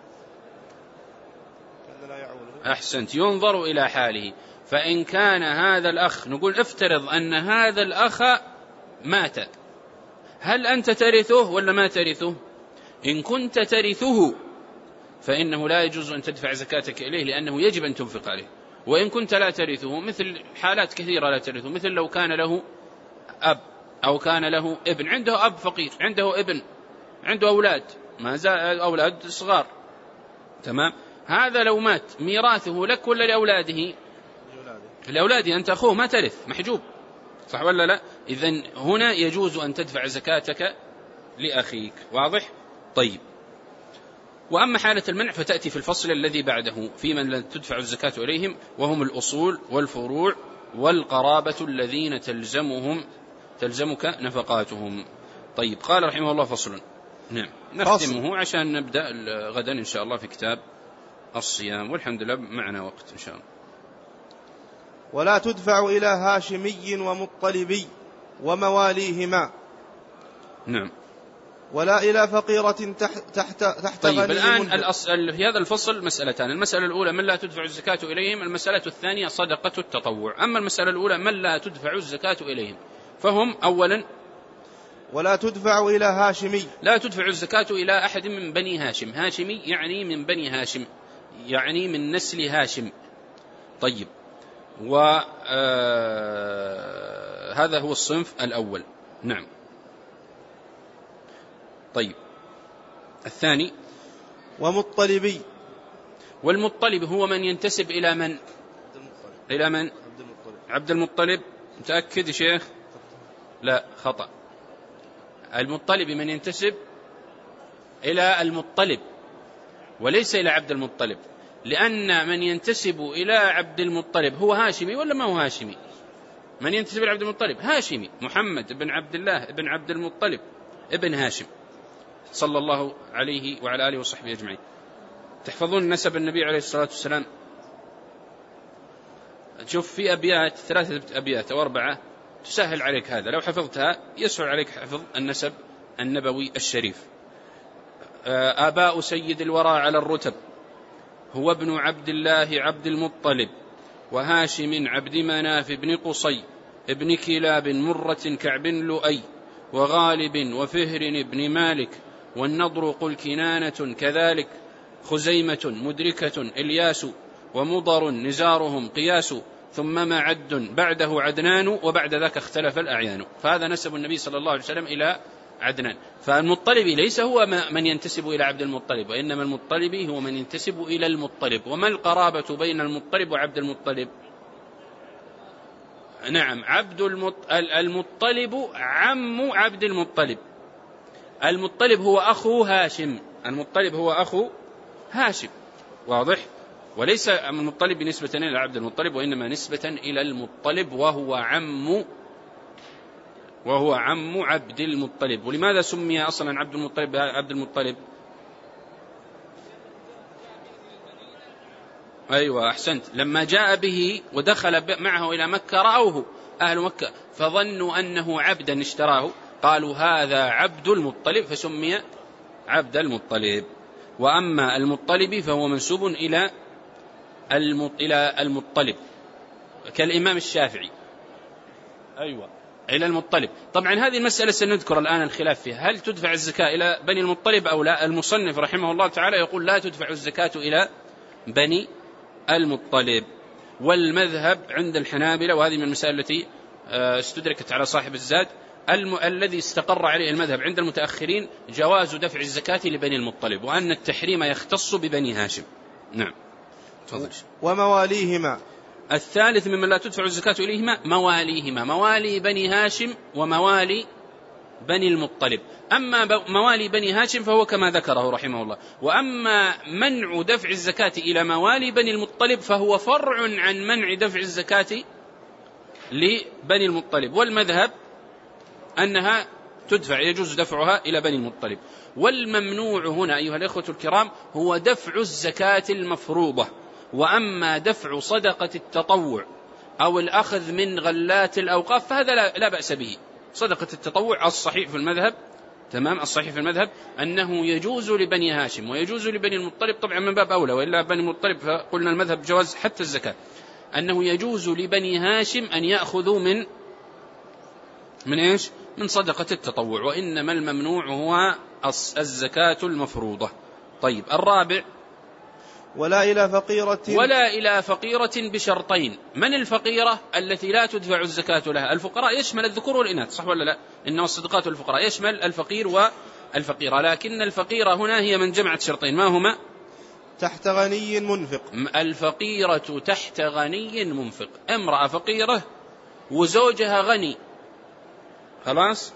أحسنت، ينظر إلى حاله. فإن كان هذا الأخ، نقول افترض أن هذا الأخ مات، هل أنت ترثه ولا ما ترثه؟ إن كنت ترثه فإنه لا يجوز أن تدفع زكاتك إليه، لأنه يجب أن تنفق عليه. وإن كنت لا ترثه، مثل حالات كثيرة لا ترثه، مثل لو كان له أب أو كان له ابن، عنده أب فقير، عنده ابن، عنده أولاد، ما زال أولاد صغار، تمام؟ هذا لو مات ميراثه لك ولا لأولاده؟ لأولاده، أنت أخوه ما ترث، محجوب، صح ولا لا؟ إذن هنا يجوز أن تدفع زكاتك لأخيك، واضح؟ طيب، وأما حالة المنع فتأتي في الفصل الذي بعده في من لا تدفع الزكاة إليهم، وهم الأصول والفروع والقرابة الذين تلزمهم تلزمك نفقاتهم. طيب، قال رحمه الله فصل. نعم، نختمه عشان نبدأ غدا إن شاء الله في كتاب الصيام، والحمد لله معنا وقت إن شاء الله. ولا تدفع إلى هاشمي ومطلبي ومواليهما. نعم. ولا إلى فقيرة تحت تحت, تحت طيب، الآن الأصل في هذا الفصل مسألتان. المسألة الأولى من لا تدفع الزكاة إليهم، المسألة الثانية صدقة التطوع. أما المسألة الأولى من لا تدفع الزكاة إليهم، فهم أولا ولا تدفع إلى هاشمي، لا تدفع الزكاة إلى أحد من بني هاشم. هاشمي يعني من بني هاشم، يعني من نسل هاشم. طيب، وهذا هو الصنف الأول. نعم. طيب، الثاني ومطلبي. والمطلب هو من ينتسب إلى من؟ إلى من؟ عبد المطلب. متأكد يا شيخ؟ لا، خطأ. المطلب من ينتسب إلى المطلب وليس إلى عبد المطلب، لأن من ينتسب إلى عبد المطلب هو هاشمي ولا ما هو هاشمي؟ من ينتسب إلى عبد المطلب هاشمي، محمد بن عبد الله بن عبد المطلب ابن هاشم صلى الله عليه وعلى آله وصحبه أجمعين. تحفظون نسب النبي عليه الصلاة والسلام؟ شوف في أبيات، ثلاثة أبيات أو أربعة تسهل عليك هذا، لو حفظتها يسهل عليك حفظ النسب النبوي الشريف. آباء سيد الورى على الرتب، هو ابن عبد الله عبد المطلب، وهاشم عبد مناف بن قصي، ابن كلاب مرة كعب لؤي، وغالب وفهر بن مالك، والنضر قل كنانة كذلك، خزيمة مدركة إلياس، ومضر نزارهم قياس، ثم معد بعده عدنان، وبعد ذاك اختلف الأعيان. فهذا نسب النبي صلى الله عليه وسلم إلى عدنان. فالمطلب ليس هو من ينتسب إلى عبد المطلب، وإنما المطلب هو من ينتسب إلى المطلب. وما القرابة بين المطلب وعبد المطلب؟ نعم عبد المطلب عم عبد المطلب. المطلب هو أخو هاشم، المطلب هو أخو هاشم، واضح؟ وليس المطلب بنسبة إلى عبد المطلب، وإنما نسبة إلى المطلب وهو عم وهو عم عبد المطلب. ولماذا سمي أصلا عبد المطلب عبد المطلب؟ أيوة أحسنت، لما جاء به ودخل معه إلى مكة رأوه أهل مكة فظنوا أنه عبدا اشتراه، قالوا هذا عبد المطلب فسمي عبد المطلب. وأما المطلب فهو منسوب إلى إلى المطلب كالإمام الشافعي، أيوة إلى المطلب. طبعا هذه المسألة سنذكر الآن الخلاف فيها، هل تدفع الزكاة إلى بني المطلب أو لا؟ المصنف رحمه الله تعالى يقول لا تدفع الزكاة إلى بني المطلب. والمذهب عند الحنابلة، وهذه من المسائل التي استدركت على صاحب الزاد، الم... الذي استقر عليه المذهب عند المتأخرين جواز دفع الزكاة لبني المطلب، وأن التحريم يختص ببني هاشم. نعم تفضل. ومواليهما. الثالث ممن لا تدفع الزكاة إليهما مواليهما، موالي بني هاشم وموالي بني المطلب. أما موالي بني هاشم فهو كما ذكره رحمه الله. وأما منع دفع الزكاة إلى موالي بني المطلب فهو فرع عن منع دفع الزكاة لبني المطلب، والمذهب أنها تدفع، يجوز دفعها إلى بني المطلب. والممنوع هنا أيها الإخوة الكرام هو دفع الزكاة المفروضة. وأما دفع صدقة التطوع أو الأخذ من غلات الأوقاف فهذا لا, لا بأس به. صدقة التطوع الصحيح في المذهب، تمام، الصحيح في المذهب أنه يجوز لبني هاشم ويجوز لبني المطلب، طبعا من باب أولى، وإلا بني المطلب فقلنا المذهب جواز حتى الزكاة، أنه يجوز لبني هاشم أن يأخذوا من من إيش؟ من صدقة التطوع، وإنما الممنوع هو الزكاة المفروضة. طيب الرابع ولا إلى فقيرة ولا إلى فقيرة بشرطين. من الفقيرة التي لا تدفع الزكاة لها؟ الفقراء يشمل الذكور والإناث، صح ولا لا؟ إنما الصدقات والفقراء يشمل الفقير والفقيرة، لكن الفقيرة هنا هي من جمعت شرطين، ما هما؟ تحت غني منفق. الفقيرة تحت غني منفق، امرأة فقيرة وزوجها غني، خلاص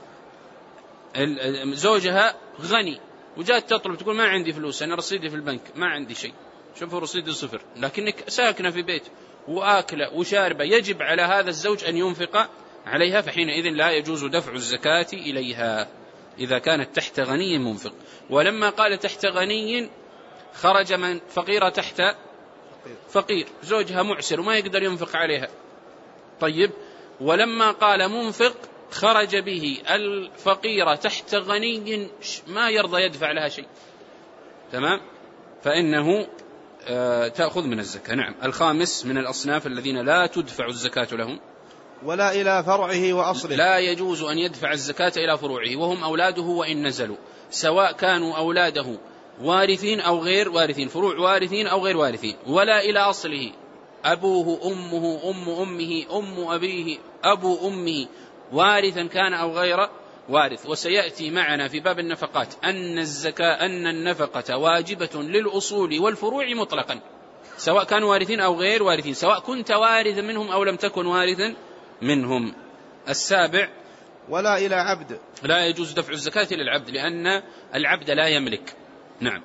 زوجها غني وجاءت تطلب تقول ما عندي فلوس، أنا رصيدي في البنك ما عندي شيء، شوفوا رصيدي صفر، لكنك ساكنة في بيت وآكلة وشاربة، يجب على هذا الزوج أن ينفق عليها، فحينئذ لا يجوز دفع الزكاة إليها إذا كانت تحت غني منفق. ولما قال تحت غني خرج من فقيرة تحت فقير، زوجها معسر وما يقدر ينفق عليها. طيب ولما قال منفق خرج به الفقيرة تحت غني ما يرضى يدفع لها شيء، تمام، فإنه آه تأخذ من الزكاة. نعم الخامس من الأصناف الذين لا تدفع الزكاة لهم ولا إلى فرعه وأصله، لا يجوز أن يدفع الزكاة إلى فروعه وهم أولاده وإن نزلوا، سواء كانوا أولاده وارثين أو غير وارثين، فروع وارثين أو غير وارثين، ولا إلى أصله أبوه أمه أم أمه أم أبيه أبو أمه وارثا كان أو غير وارث. وسيأتي معنا في باب النفقات أن الزكاة أن النفقة واجبة للأصول والفروع مطلقا، سواء كانوا وارثين أو غير وارثين، سواء كنت وارثا منهم أو لم تكن وارثا منهم. السابع ولا إلى عبد، لا يجوز دفع الزكاة للعبد لأن العبد لا يملك. نعم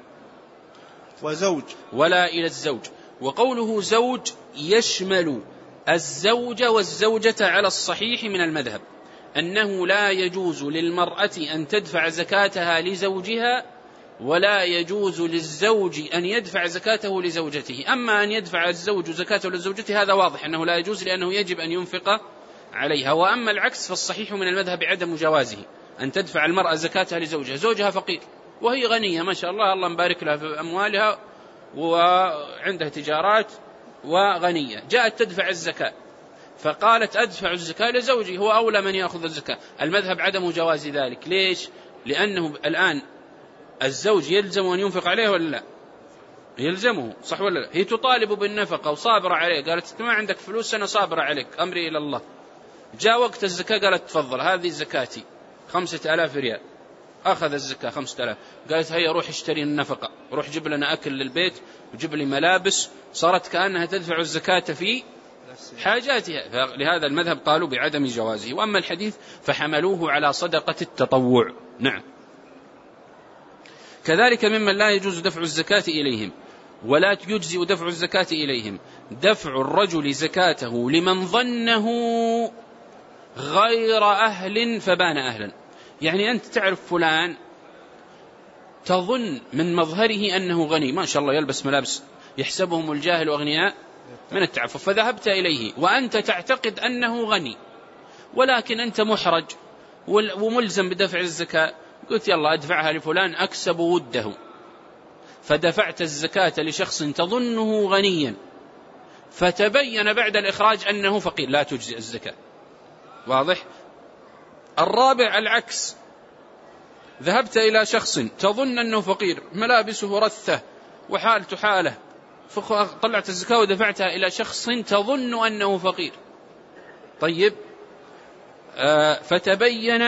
وزوج ولا إلى الزوج. وقوله زوج يشمل الزوج والزوجة على الصحيح من المذهب، أنه لا يجوز للمرأة أن تدفع زكاتها لزوجها ولا يجوز للزوج أن يدفع زكاته لزوجته. أما أن يدفع الزوج زكاته لزوجته هذا واضح أنه لا يجوز لأنه يجب أن ينفق عليها. وأما العكس فالصحيح من المذهب عدم جوازه، أن تدفع المرأة زكاتها لزوجها، زوجها فقير وهي غنية ما شاء الله، الله مبارك لها في أموالها وعندها تجارات وغنية، جاءت تدفع الزكاة فقالت أدفع الزكاة لزوجي، هو أولى من يأخذ الزكاة. المذهب عدم جواز ذلك. ليش؟ لأنه الآن الزوج يلزم أن ينفق عليه ولا لا؟ يلزمه، صح ولا لا؟ هي تطالب بالنفقة وصابرة عليه، قالت ما عندك فلوس أنا صابرة عليك أمري إلى الله. جاء وقت الزكاة قالت تفضل هذه زكاتي خمسة آلاف ريال، أخذ الزكاة خمسة آلاف، قالت هيا روح اشتري النفقة، روح جيب لنا أكل للبيت وجيب لي ملابس، صارت كأنها تدفع الزكاة في حاجاتها، لهذا المذهب قالوا بعدم جوازه. وأما الحديث فحملوه على صدقة التطوع. نعم. كذلك ممن لا يجوز دفع الزكاة إليهم ولا يجزئ دفع الزكاة إليهم دفع الرجل زكاته لمن ظنه غير أهل فبان أهلا. يعني أنت تعرف فلان تظن من مظهره أنه غني، ما شاء الله يلبس ملابس يحسبهم الجاهل أغنياء من التعفف، فذهبت إليه وأنت تعتقد أنه غني ولكن أنت محرج وملزم بدفع الزكاة، قلت يلا أدفعها لفلان أكسب وده، فدفعت الزكاة لشخص تظنه غنيا فتبين بعد الإخراج أنه فقير، لا تجزئ الزكاة. واضح؟ الرابع العكس، ذهبت إلى شخص تظن أنه فقير ملابسه رثة وحالته حاله، فطلعت الزكاة ودفعتها إلى شخص تظن أنه فقير. طيب آه فتبين،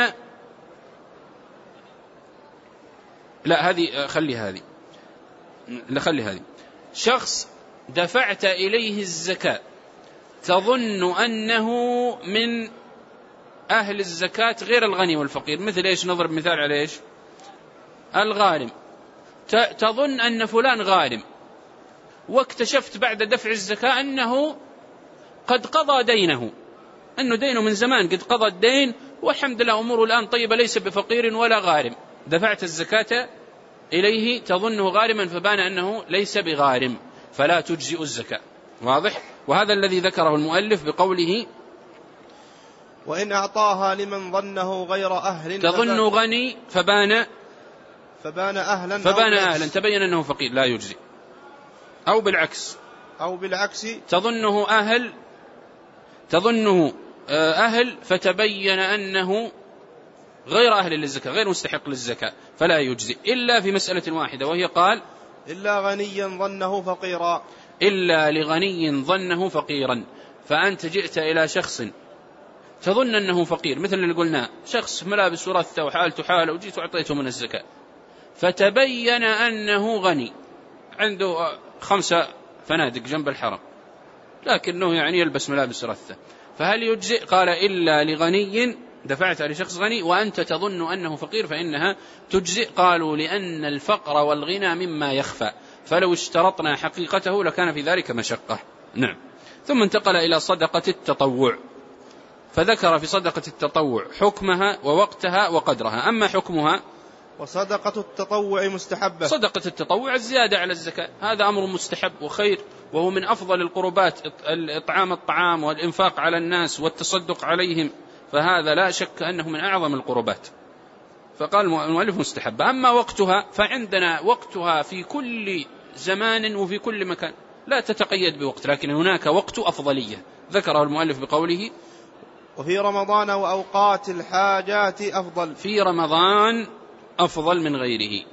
لا هذه خلي هذه لا خلي هذه شخص دفعت إليه الزكاة تظن أنه من أهل الزكاة غير الغني والفقير، مثل إيش؟ نضرب مثال على إيش؟ الغارم، تظن أن فلان غارم واكتشفت بعد دفع الزكاة أنه قد قضى دينه، أنه دينه من زمان قد قضى الدين والحمد لله أموره الآن طيبة، ليس بفقير ولا غارم، دفعت الزكاة إليه تظنه غارما فبان أنه ليس بغارم، فلا تجزئ الزكاة. واضح؟ وهذا الذي ذكره المؤلف بقوله وإن أعطاها لمن ظنه غير أهل تظن غني فبان فبان أهلا فبان أهلا تبين أنه فقير، لا يجزي. أو بالعكس أو بالعكس تظنه أهل تظنه أهل فتبين أنه غير أهل للزكاة، غير مستحق للزكاة، فلا يجزي إلا في مسألة واحدة، وهي قال إلا غنيا ظنه فقيرا، إلا لغني ظنه فقيرا. فأنت جئت إلى شخص تظن أنه فقير، مثل اللي قلنا شخص ملابس ورثة وحالته حاله، وجيت وعطيته من الزكاة فتبين أنه غني عنده خمسة فنادق جنب الحرم لكنه يعني يلبس ملابس رثة، فهل يجزئ؟ قال إلا لغني، دفعت لشخص غني وأنت تظن أنه فقير فإنها تجزئ. قالوا لأن الفقر والغنى مما يخفى، فلو اشترطنا حقيقته لكان في ذلك مشقة. نعم. ثم انتقل إلى صدقة التطوع، فذكر في صدقة التطوع حكمها ووقتها وقدرها. أما حكمها، وصدقة التطوع مستحبة، صدقة التطوع الزيادة على الزكاة، هذا أمر مستحب وخير، وهو من أفضل القربات، إطعام الطعام والإنفاق على الناس والتصدق عليهم، فهذا لا شك أنه من أعظم القربات، فقال المؤلف مستحب. أما وقتها فعندنا وقتها في كل زمان وفي كل مكان، لا تتقيد بوقت، لكن هناك وقت أفضلية ذكره المؤلف بقوله وفي رمضان وأوقات الحاجات أفضل، في رمضان أفضل من غيره،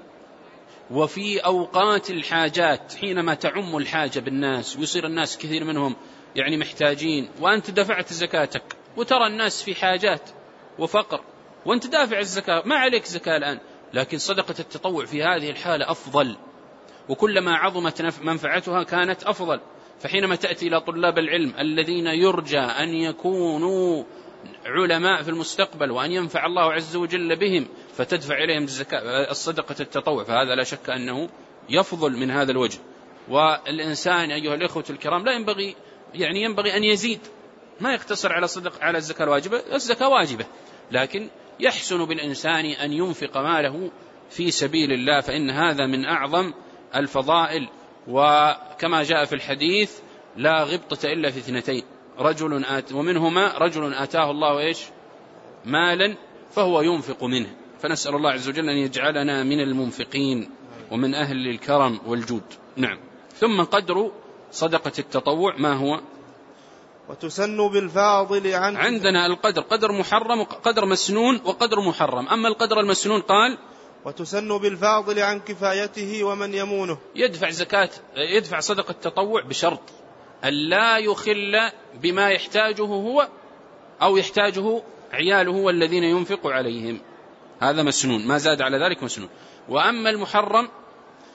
وفي أوقات الحاجات حينما تعم الحاجة بالناس ويصير الناس كثير منهم يعني محتاجين، وأنت دفعت زكاتك وترى الناس في حاجات وفقر وأنت دافع الزكاة، ما عليك زكاة الآن، لكن صدقة التطوع في هذه الحالة أفضل، وكلما عظمت منفعتها كانت أفضل. فحينما تأتي إلى طلاب العلم الذين يرجى أن يكونوا علماء في المستقبل وأن ينفع الله عز وجل بهم، فتدفع إليهم الزكاة الصدقة التطوع، فهذا لا شك أنه يفضل من هذا الوجه. والإنسان أيها الإخوة الكرام لا ينبغي يعني ينبغي أن يزيد، ما يقتصر على صدق على الزكاة الواجبة، الزكاة واجبة، لكن يحسن بالإنسان أن ينفق ماله في سبيل الله، فإن هذا من أعظم الفضائل. وكما جاء في الحديث لا غبطة إلا في اثنتين، رجل آت ومنهما رجل آتاه الله إيش مالا فهو ينفق منه، فنسأل الله عز وجل أن يجعلنا من المنفقين ومن أهل الكرم والجود. نعم. ثم قدر صدقة التطوع ما هو؟ وتسن بالفاضل عن عندنا القدر قدر محرم وقدر مسنون وقدر محرم. أما القدر المسنون قال وتسن بالفاضل عن كفايته ومن يمونه، يدفع زكاة يدفع صدقة التطوع بشرط أن لا يخل بما يحتاجه هو أو يحتاجه عياله والذين ينفق عليهم، هذا مسنون، ما زاد على ذلك مسنون. وأما المحرم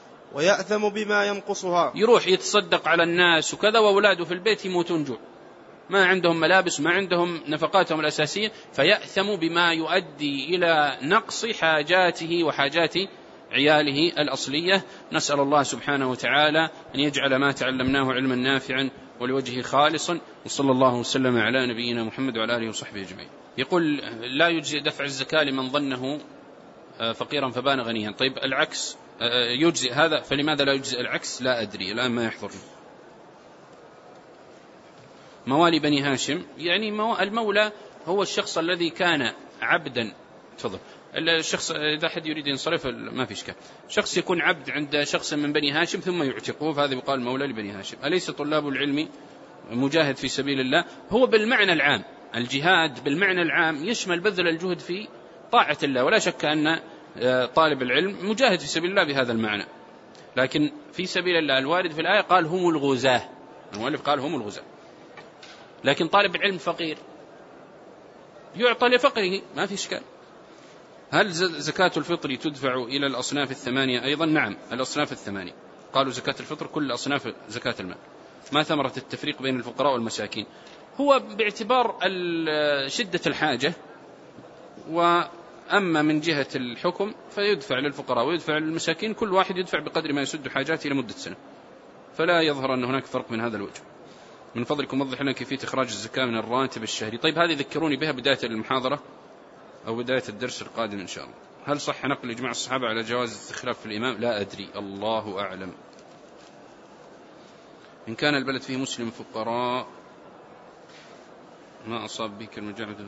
ويأثم بما ينقصها، يروح يتصدق على الناس وكذا وأولاده في البيت يموتون جوع، ما عندهم ملابس، ما عندهم نفقاتهم الأساسية، فيأثم بما يؤدي إلى نقص حاجاته وحاجات عياله الأصلية. نسأل الله سبحانه وتعالى أن يجعل ما تعلمناه علما نافعا ولوجهه خالصا، وصلى الله وسلم على نبينا محمد وعلى آله وصحبه أجمعين. يقول لا يجزي دفع الزكاة لمن ظنه فقيرا فبان غنيا. طيب العكس يجزي هذا، فلماذا لا يجزي العكس؟ لا أدري الآن، ما يحضرني. موالي بني هاشم، يعني المولى هو الشخص الذي كان عبدا. تفضل. الشخص إذا حد يريد ينصرف ما في إشكال. شخص يكون عبد عند شخص من بني هاشم ثم يعتقه، فهذا يقال مولى لبني هاشم. أليس طلاب العلم مجاهد في سبيل الله؟ هو بالمعنى العام، الجهاد بالمعنى العام يشمل بذل الجهد في طاعة الله، ولا شك أن طالب العلم مجاهد في سبيل الله بهذا المعنى. لكن في سبيل الله الوارد في الآية قال هم الغزاة، المؤلف قال هم الغزاة. لكن طالب العلم فقير يعطى لفقره، ما في إشكال. هل زكاة الفطر تدفع إلى الأصناف الثمانية أيضا؟ نعم، الأصناف الثمانية. قالوا زكاة الفطر كل أصناف زكاة المال. ما ثمرة التفريق بين الفقراء والمساكين؟ هو باعتبار شدة الحاجة، وأما من جهة الحكم فيدفع للفقراء ويدفع للمساكين، كل واحد يدفع بقدر ما يسد حاجاته لمدة سنة، فلا يظهر أن هناك فرق من هذا الوجه. من فضلكم وضح لنا كيفية إخراج الزكاة من الراتب الشهري. طيب هذه ذكروني بها بداية المحاضرة أو بداية الدرس القادم إن شاء الله. هل صح نقل إجماع الصحابة على جواز الاستخلاف في الإمام؟ لا أدري، الله أعلم. إن كان البلد فيه مسلم فقراء ما أصاب بك المجاهد،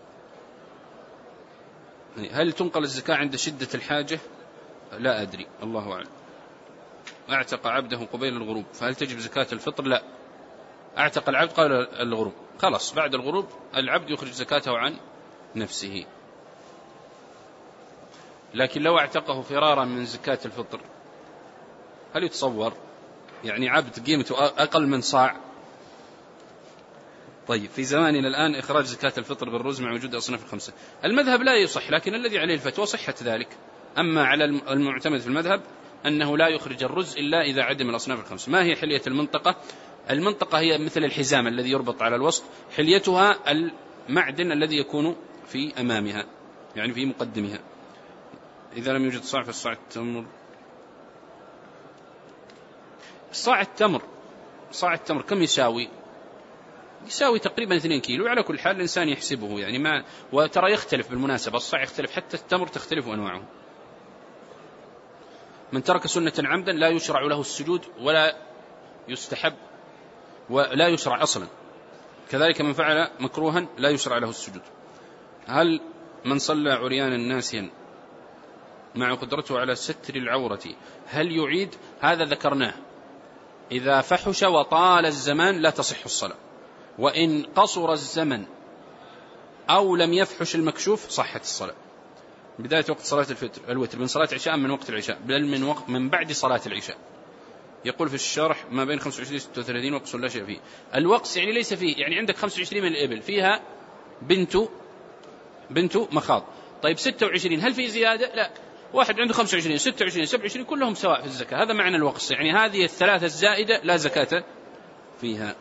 هل تنقل الزكاة عند شدة الحاجة؟ لا أدري، الله أعلم. أعتق عبده قبيل الغروب، فهل تجب زكاة الفطر؟ لا، أعتق العبد قبل الغروب، خلاص بعد الغروب العبد يخرج زكاته عن نفسه. لكن لو اعتقه فرارا من زكاة الفطر، هل يتصور؟ يعني عبد قيمته أقل من صاع. طيب في زماننا الآن إخراج زكاة الفطر بالرز مع وجود أصناف الخمسة، المذهب لا يصح، لكن الذي عليه الفتوى صحة ذلك. أما على المعتمد في المذهب أنه لا يخرج الرز إلا إذا عدم الأصناف الخمسة. ما هي حلية المنطقة؟ المنطقة هي مثل الحزام الذي يربط على الوسط، حليتها المعدن الذي يكون في أمامها، يعني في مقدمها. إذا لم يوجد صاع فالصاع التمر. صاع التمر صاع التمر كم يساوي؟ يساوي تقريبا اثنين كيلو. على كل حال الإنسان يحسبه يعني ما، وترى يختلف بالمناسبة، الصاع يختلف، حتى التمر تختلف أنواعه. من ترك سنة عمدا لا يشرع له السجود ولا يستحب ولا يشرع أصلا، كذلك من فعل مكروها لا يشرع له السجود. هل من صلى عريانا ناسيا مع قدرته على ستر العورة هل يعيد؟ هذا ذكرناه، إذا فحش وطال الزمان لا تصح الصلاة، وإن قصر الزمن أو لم يفحش المكشوف صحت الصلاة. بداية وقت صلاة الفطر الوتر من صلاة عشاء من وقت العشاء، بل من, وقت من بعد صلاة العشاء. يقول في الشرح ما بين خمسة وعشرين ستة وثلاثين وقص لا شيء فيه. الوقص يعني ليس فيه، يعني عندك خمسة وعشرين من الإبل فيها بنت بنت مخاض. طيب ستة وعشرين هل في زيادة؟ لا، واحد عنده خمسة وعشرين ستة وعشرين سبعة وعشرين كلهم سواء في الزكاة. هذا معنى الوقص، يعني هذه الثلاثة الزائدة لا زكاة فيها.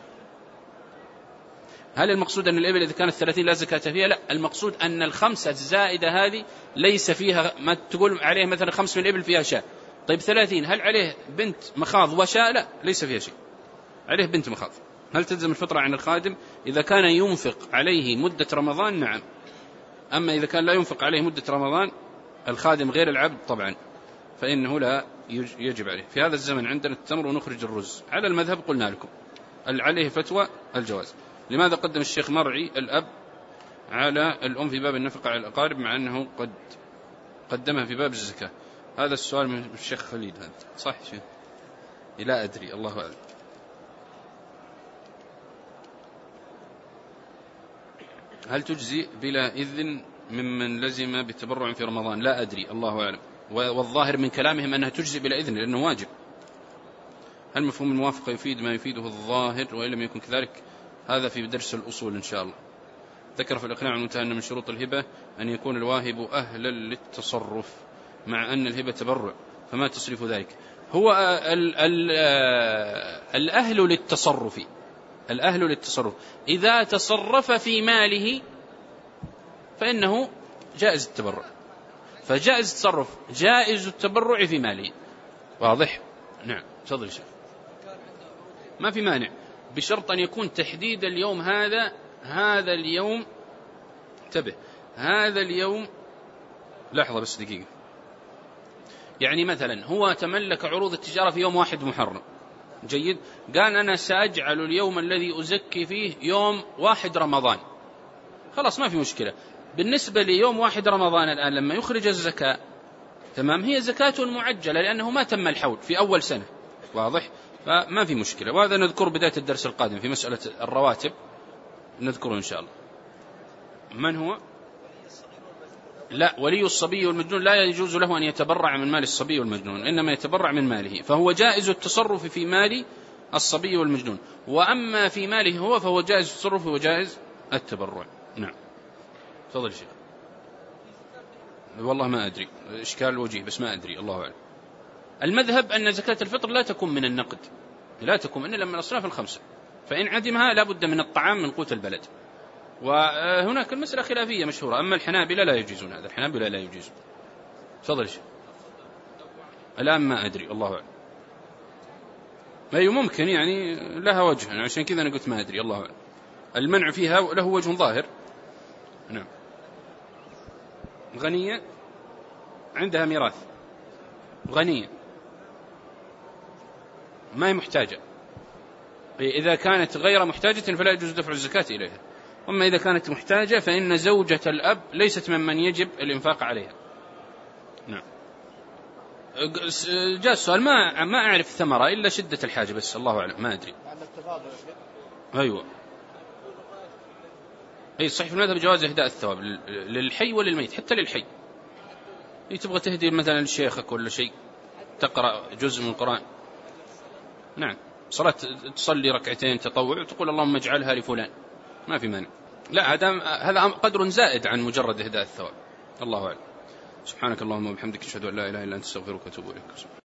هل المقصود أن الإبل إذا كانت ثلاثين لا زكاة فيها؟ لا، المقصود أن الخمسة الزائدة هذه ليس فيها، ما تقول عليه مثلا خمس من الإبل فيها شاة. طيب ثلاثين هل عليه بنت مخاض وشاة؟ لا، ليس فيها شيء، عليه بنت مخاض. هل تلزم الفطرة عن الخادم إذا كان ينفق عليه مدة رمضان؟ نعم. أما إذا كان لا ينفق عليه مدة رمضان الخادم غير العبد طبعا فإنه لا يجب عليه. في هذا الزمن عندنا التمر ونخرج الرز، على المذهب قلنا لكم عليه فتوى الجواز. لماذا قدم الشيخ مرعي الأب على الأم في باب النفقة على الأقارب مع أنه قد قدمها في باب الزكاة؟ هذا السؤال من الشيخ خليل، هذا صح شيء؟ لا أدري، الله أعلم. هل تجزي بلا إذن ممن لزم بتبرع في رمضان؟ لا أدري، الله أعلم. والظاهر من كلامهم أنها تجزي بلا إذن لأنه واجب. هل مفهوم الموافقة يفيد ما يفيده الظاهر وإن لم يكن كذلك؟ هذا في درس الأصول إن شاء الله. ذكر في الإقناع المنتهى أن من شروط الهبة أن يكون الواهب أهلا للتصرف، مع أن الهبة تبرع، فما تصرف ذلك؟ هو ال ال الأهل للتصرف الأهل للتصرف. إذا تصرف في ماله فإنه جائز التبرع، فجائز التصرف جائز التبرع في ماله. واضح؟ نعم. تفضل شيخ. ما في مانع، بشرط أن يكون تحديد اليوم هذا هذا اليوم انتبه هذا اليوم لحظة بس دقيقة. يعني مثلا هو تملك عروض التجارة في يوم واحد محرم، جيد، قال أنا سأجعل اليوم الذي أزكي فيه يوم واحد رمضان، خلاص ما في مشكلة. بالنسبة ليوم واحد رمضان الآن لما يخرج الزكاة تمام، هي زكاة معجلة لأنه ما تم الحول في أول سنة. واضح؟ فما في مشكلة، وهذا نذكر بداية الدرس القادم في مسألة الرواتب نذكره إن شاء الله. من هو؟ لا، ولي الصبي والمجنون لا يجوز له أن يتبرع من مال الصبي والمجنون، إنما يتبرع من ماله، فهو جائز التصرف في مال الصبي والمجنون، وأما في ماله هو فهو جائز التصرف وجائز التبرع. نعم. تفضل شيخ. والله ما أدري، إشكال وجيه بس ما أدري، الله أعلم. المذهب أن زكاة الفطر لا تكون من النقد، لا تكون إلا من الأصناف الخمسة، فإن عدمها لا بد من الطعام من قوت البلد. وهناك المسألة خلافية مشهورة، أما الحنابلة لا يجيزون هذا، الحنابلة لا يجيزون. تفضل شيء. الآن ما أدري، الله أعلم. أي ممكن يعني لها وجه، عشان كذا أنا قلت ما أدري، الله أعلم. المنع فيها له وجه ظاهر. نعم. غنية عندها ميراث، غنية ما هي محتاجة، إذا كانت غير محتاجة فلا يجوز دفع الزكاة إليها، أما إذا كانت محتاجة فإن زوجة الأب ليست ممن يجب الإنفاق عليها. نعم. جاء السؤال، ما ما أعرف ثمرة إلا شدة الحاجة، بس الله أعلم ما أدري. أيوة أي صحيح، في المذهب جواز إهداء الثواب للحي وللميت، حتى للحي. تبغى تهدي مثلا لشيخك ولا شيء، تقرأ جزء من القرآن. نعم. صلاة تصلي ركعتين تطوع وتقول اللهم اجعلها لفلان، ما في مانع. لا، هذا هذا قدر زائد عن مجرد إهداء الثواب. الله أعلم. سبحانك اللهم وبحمدك أشهد أن لا إله إلا أنت أستغفرك وأتوب إليك.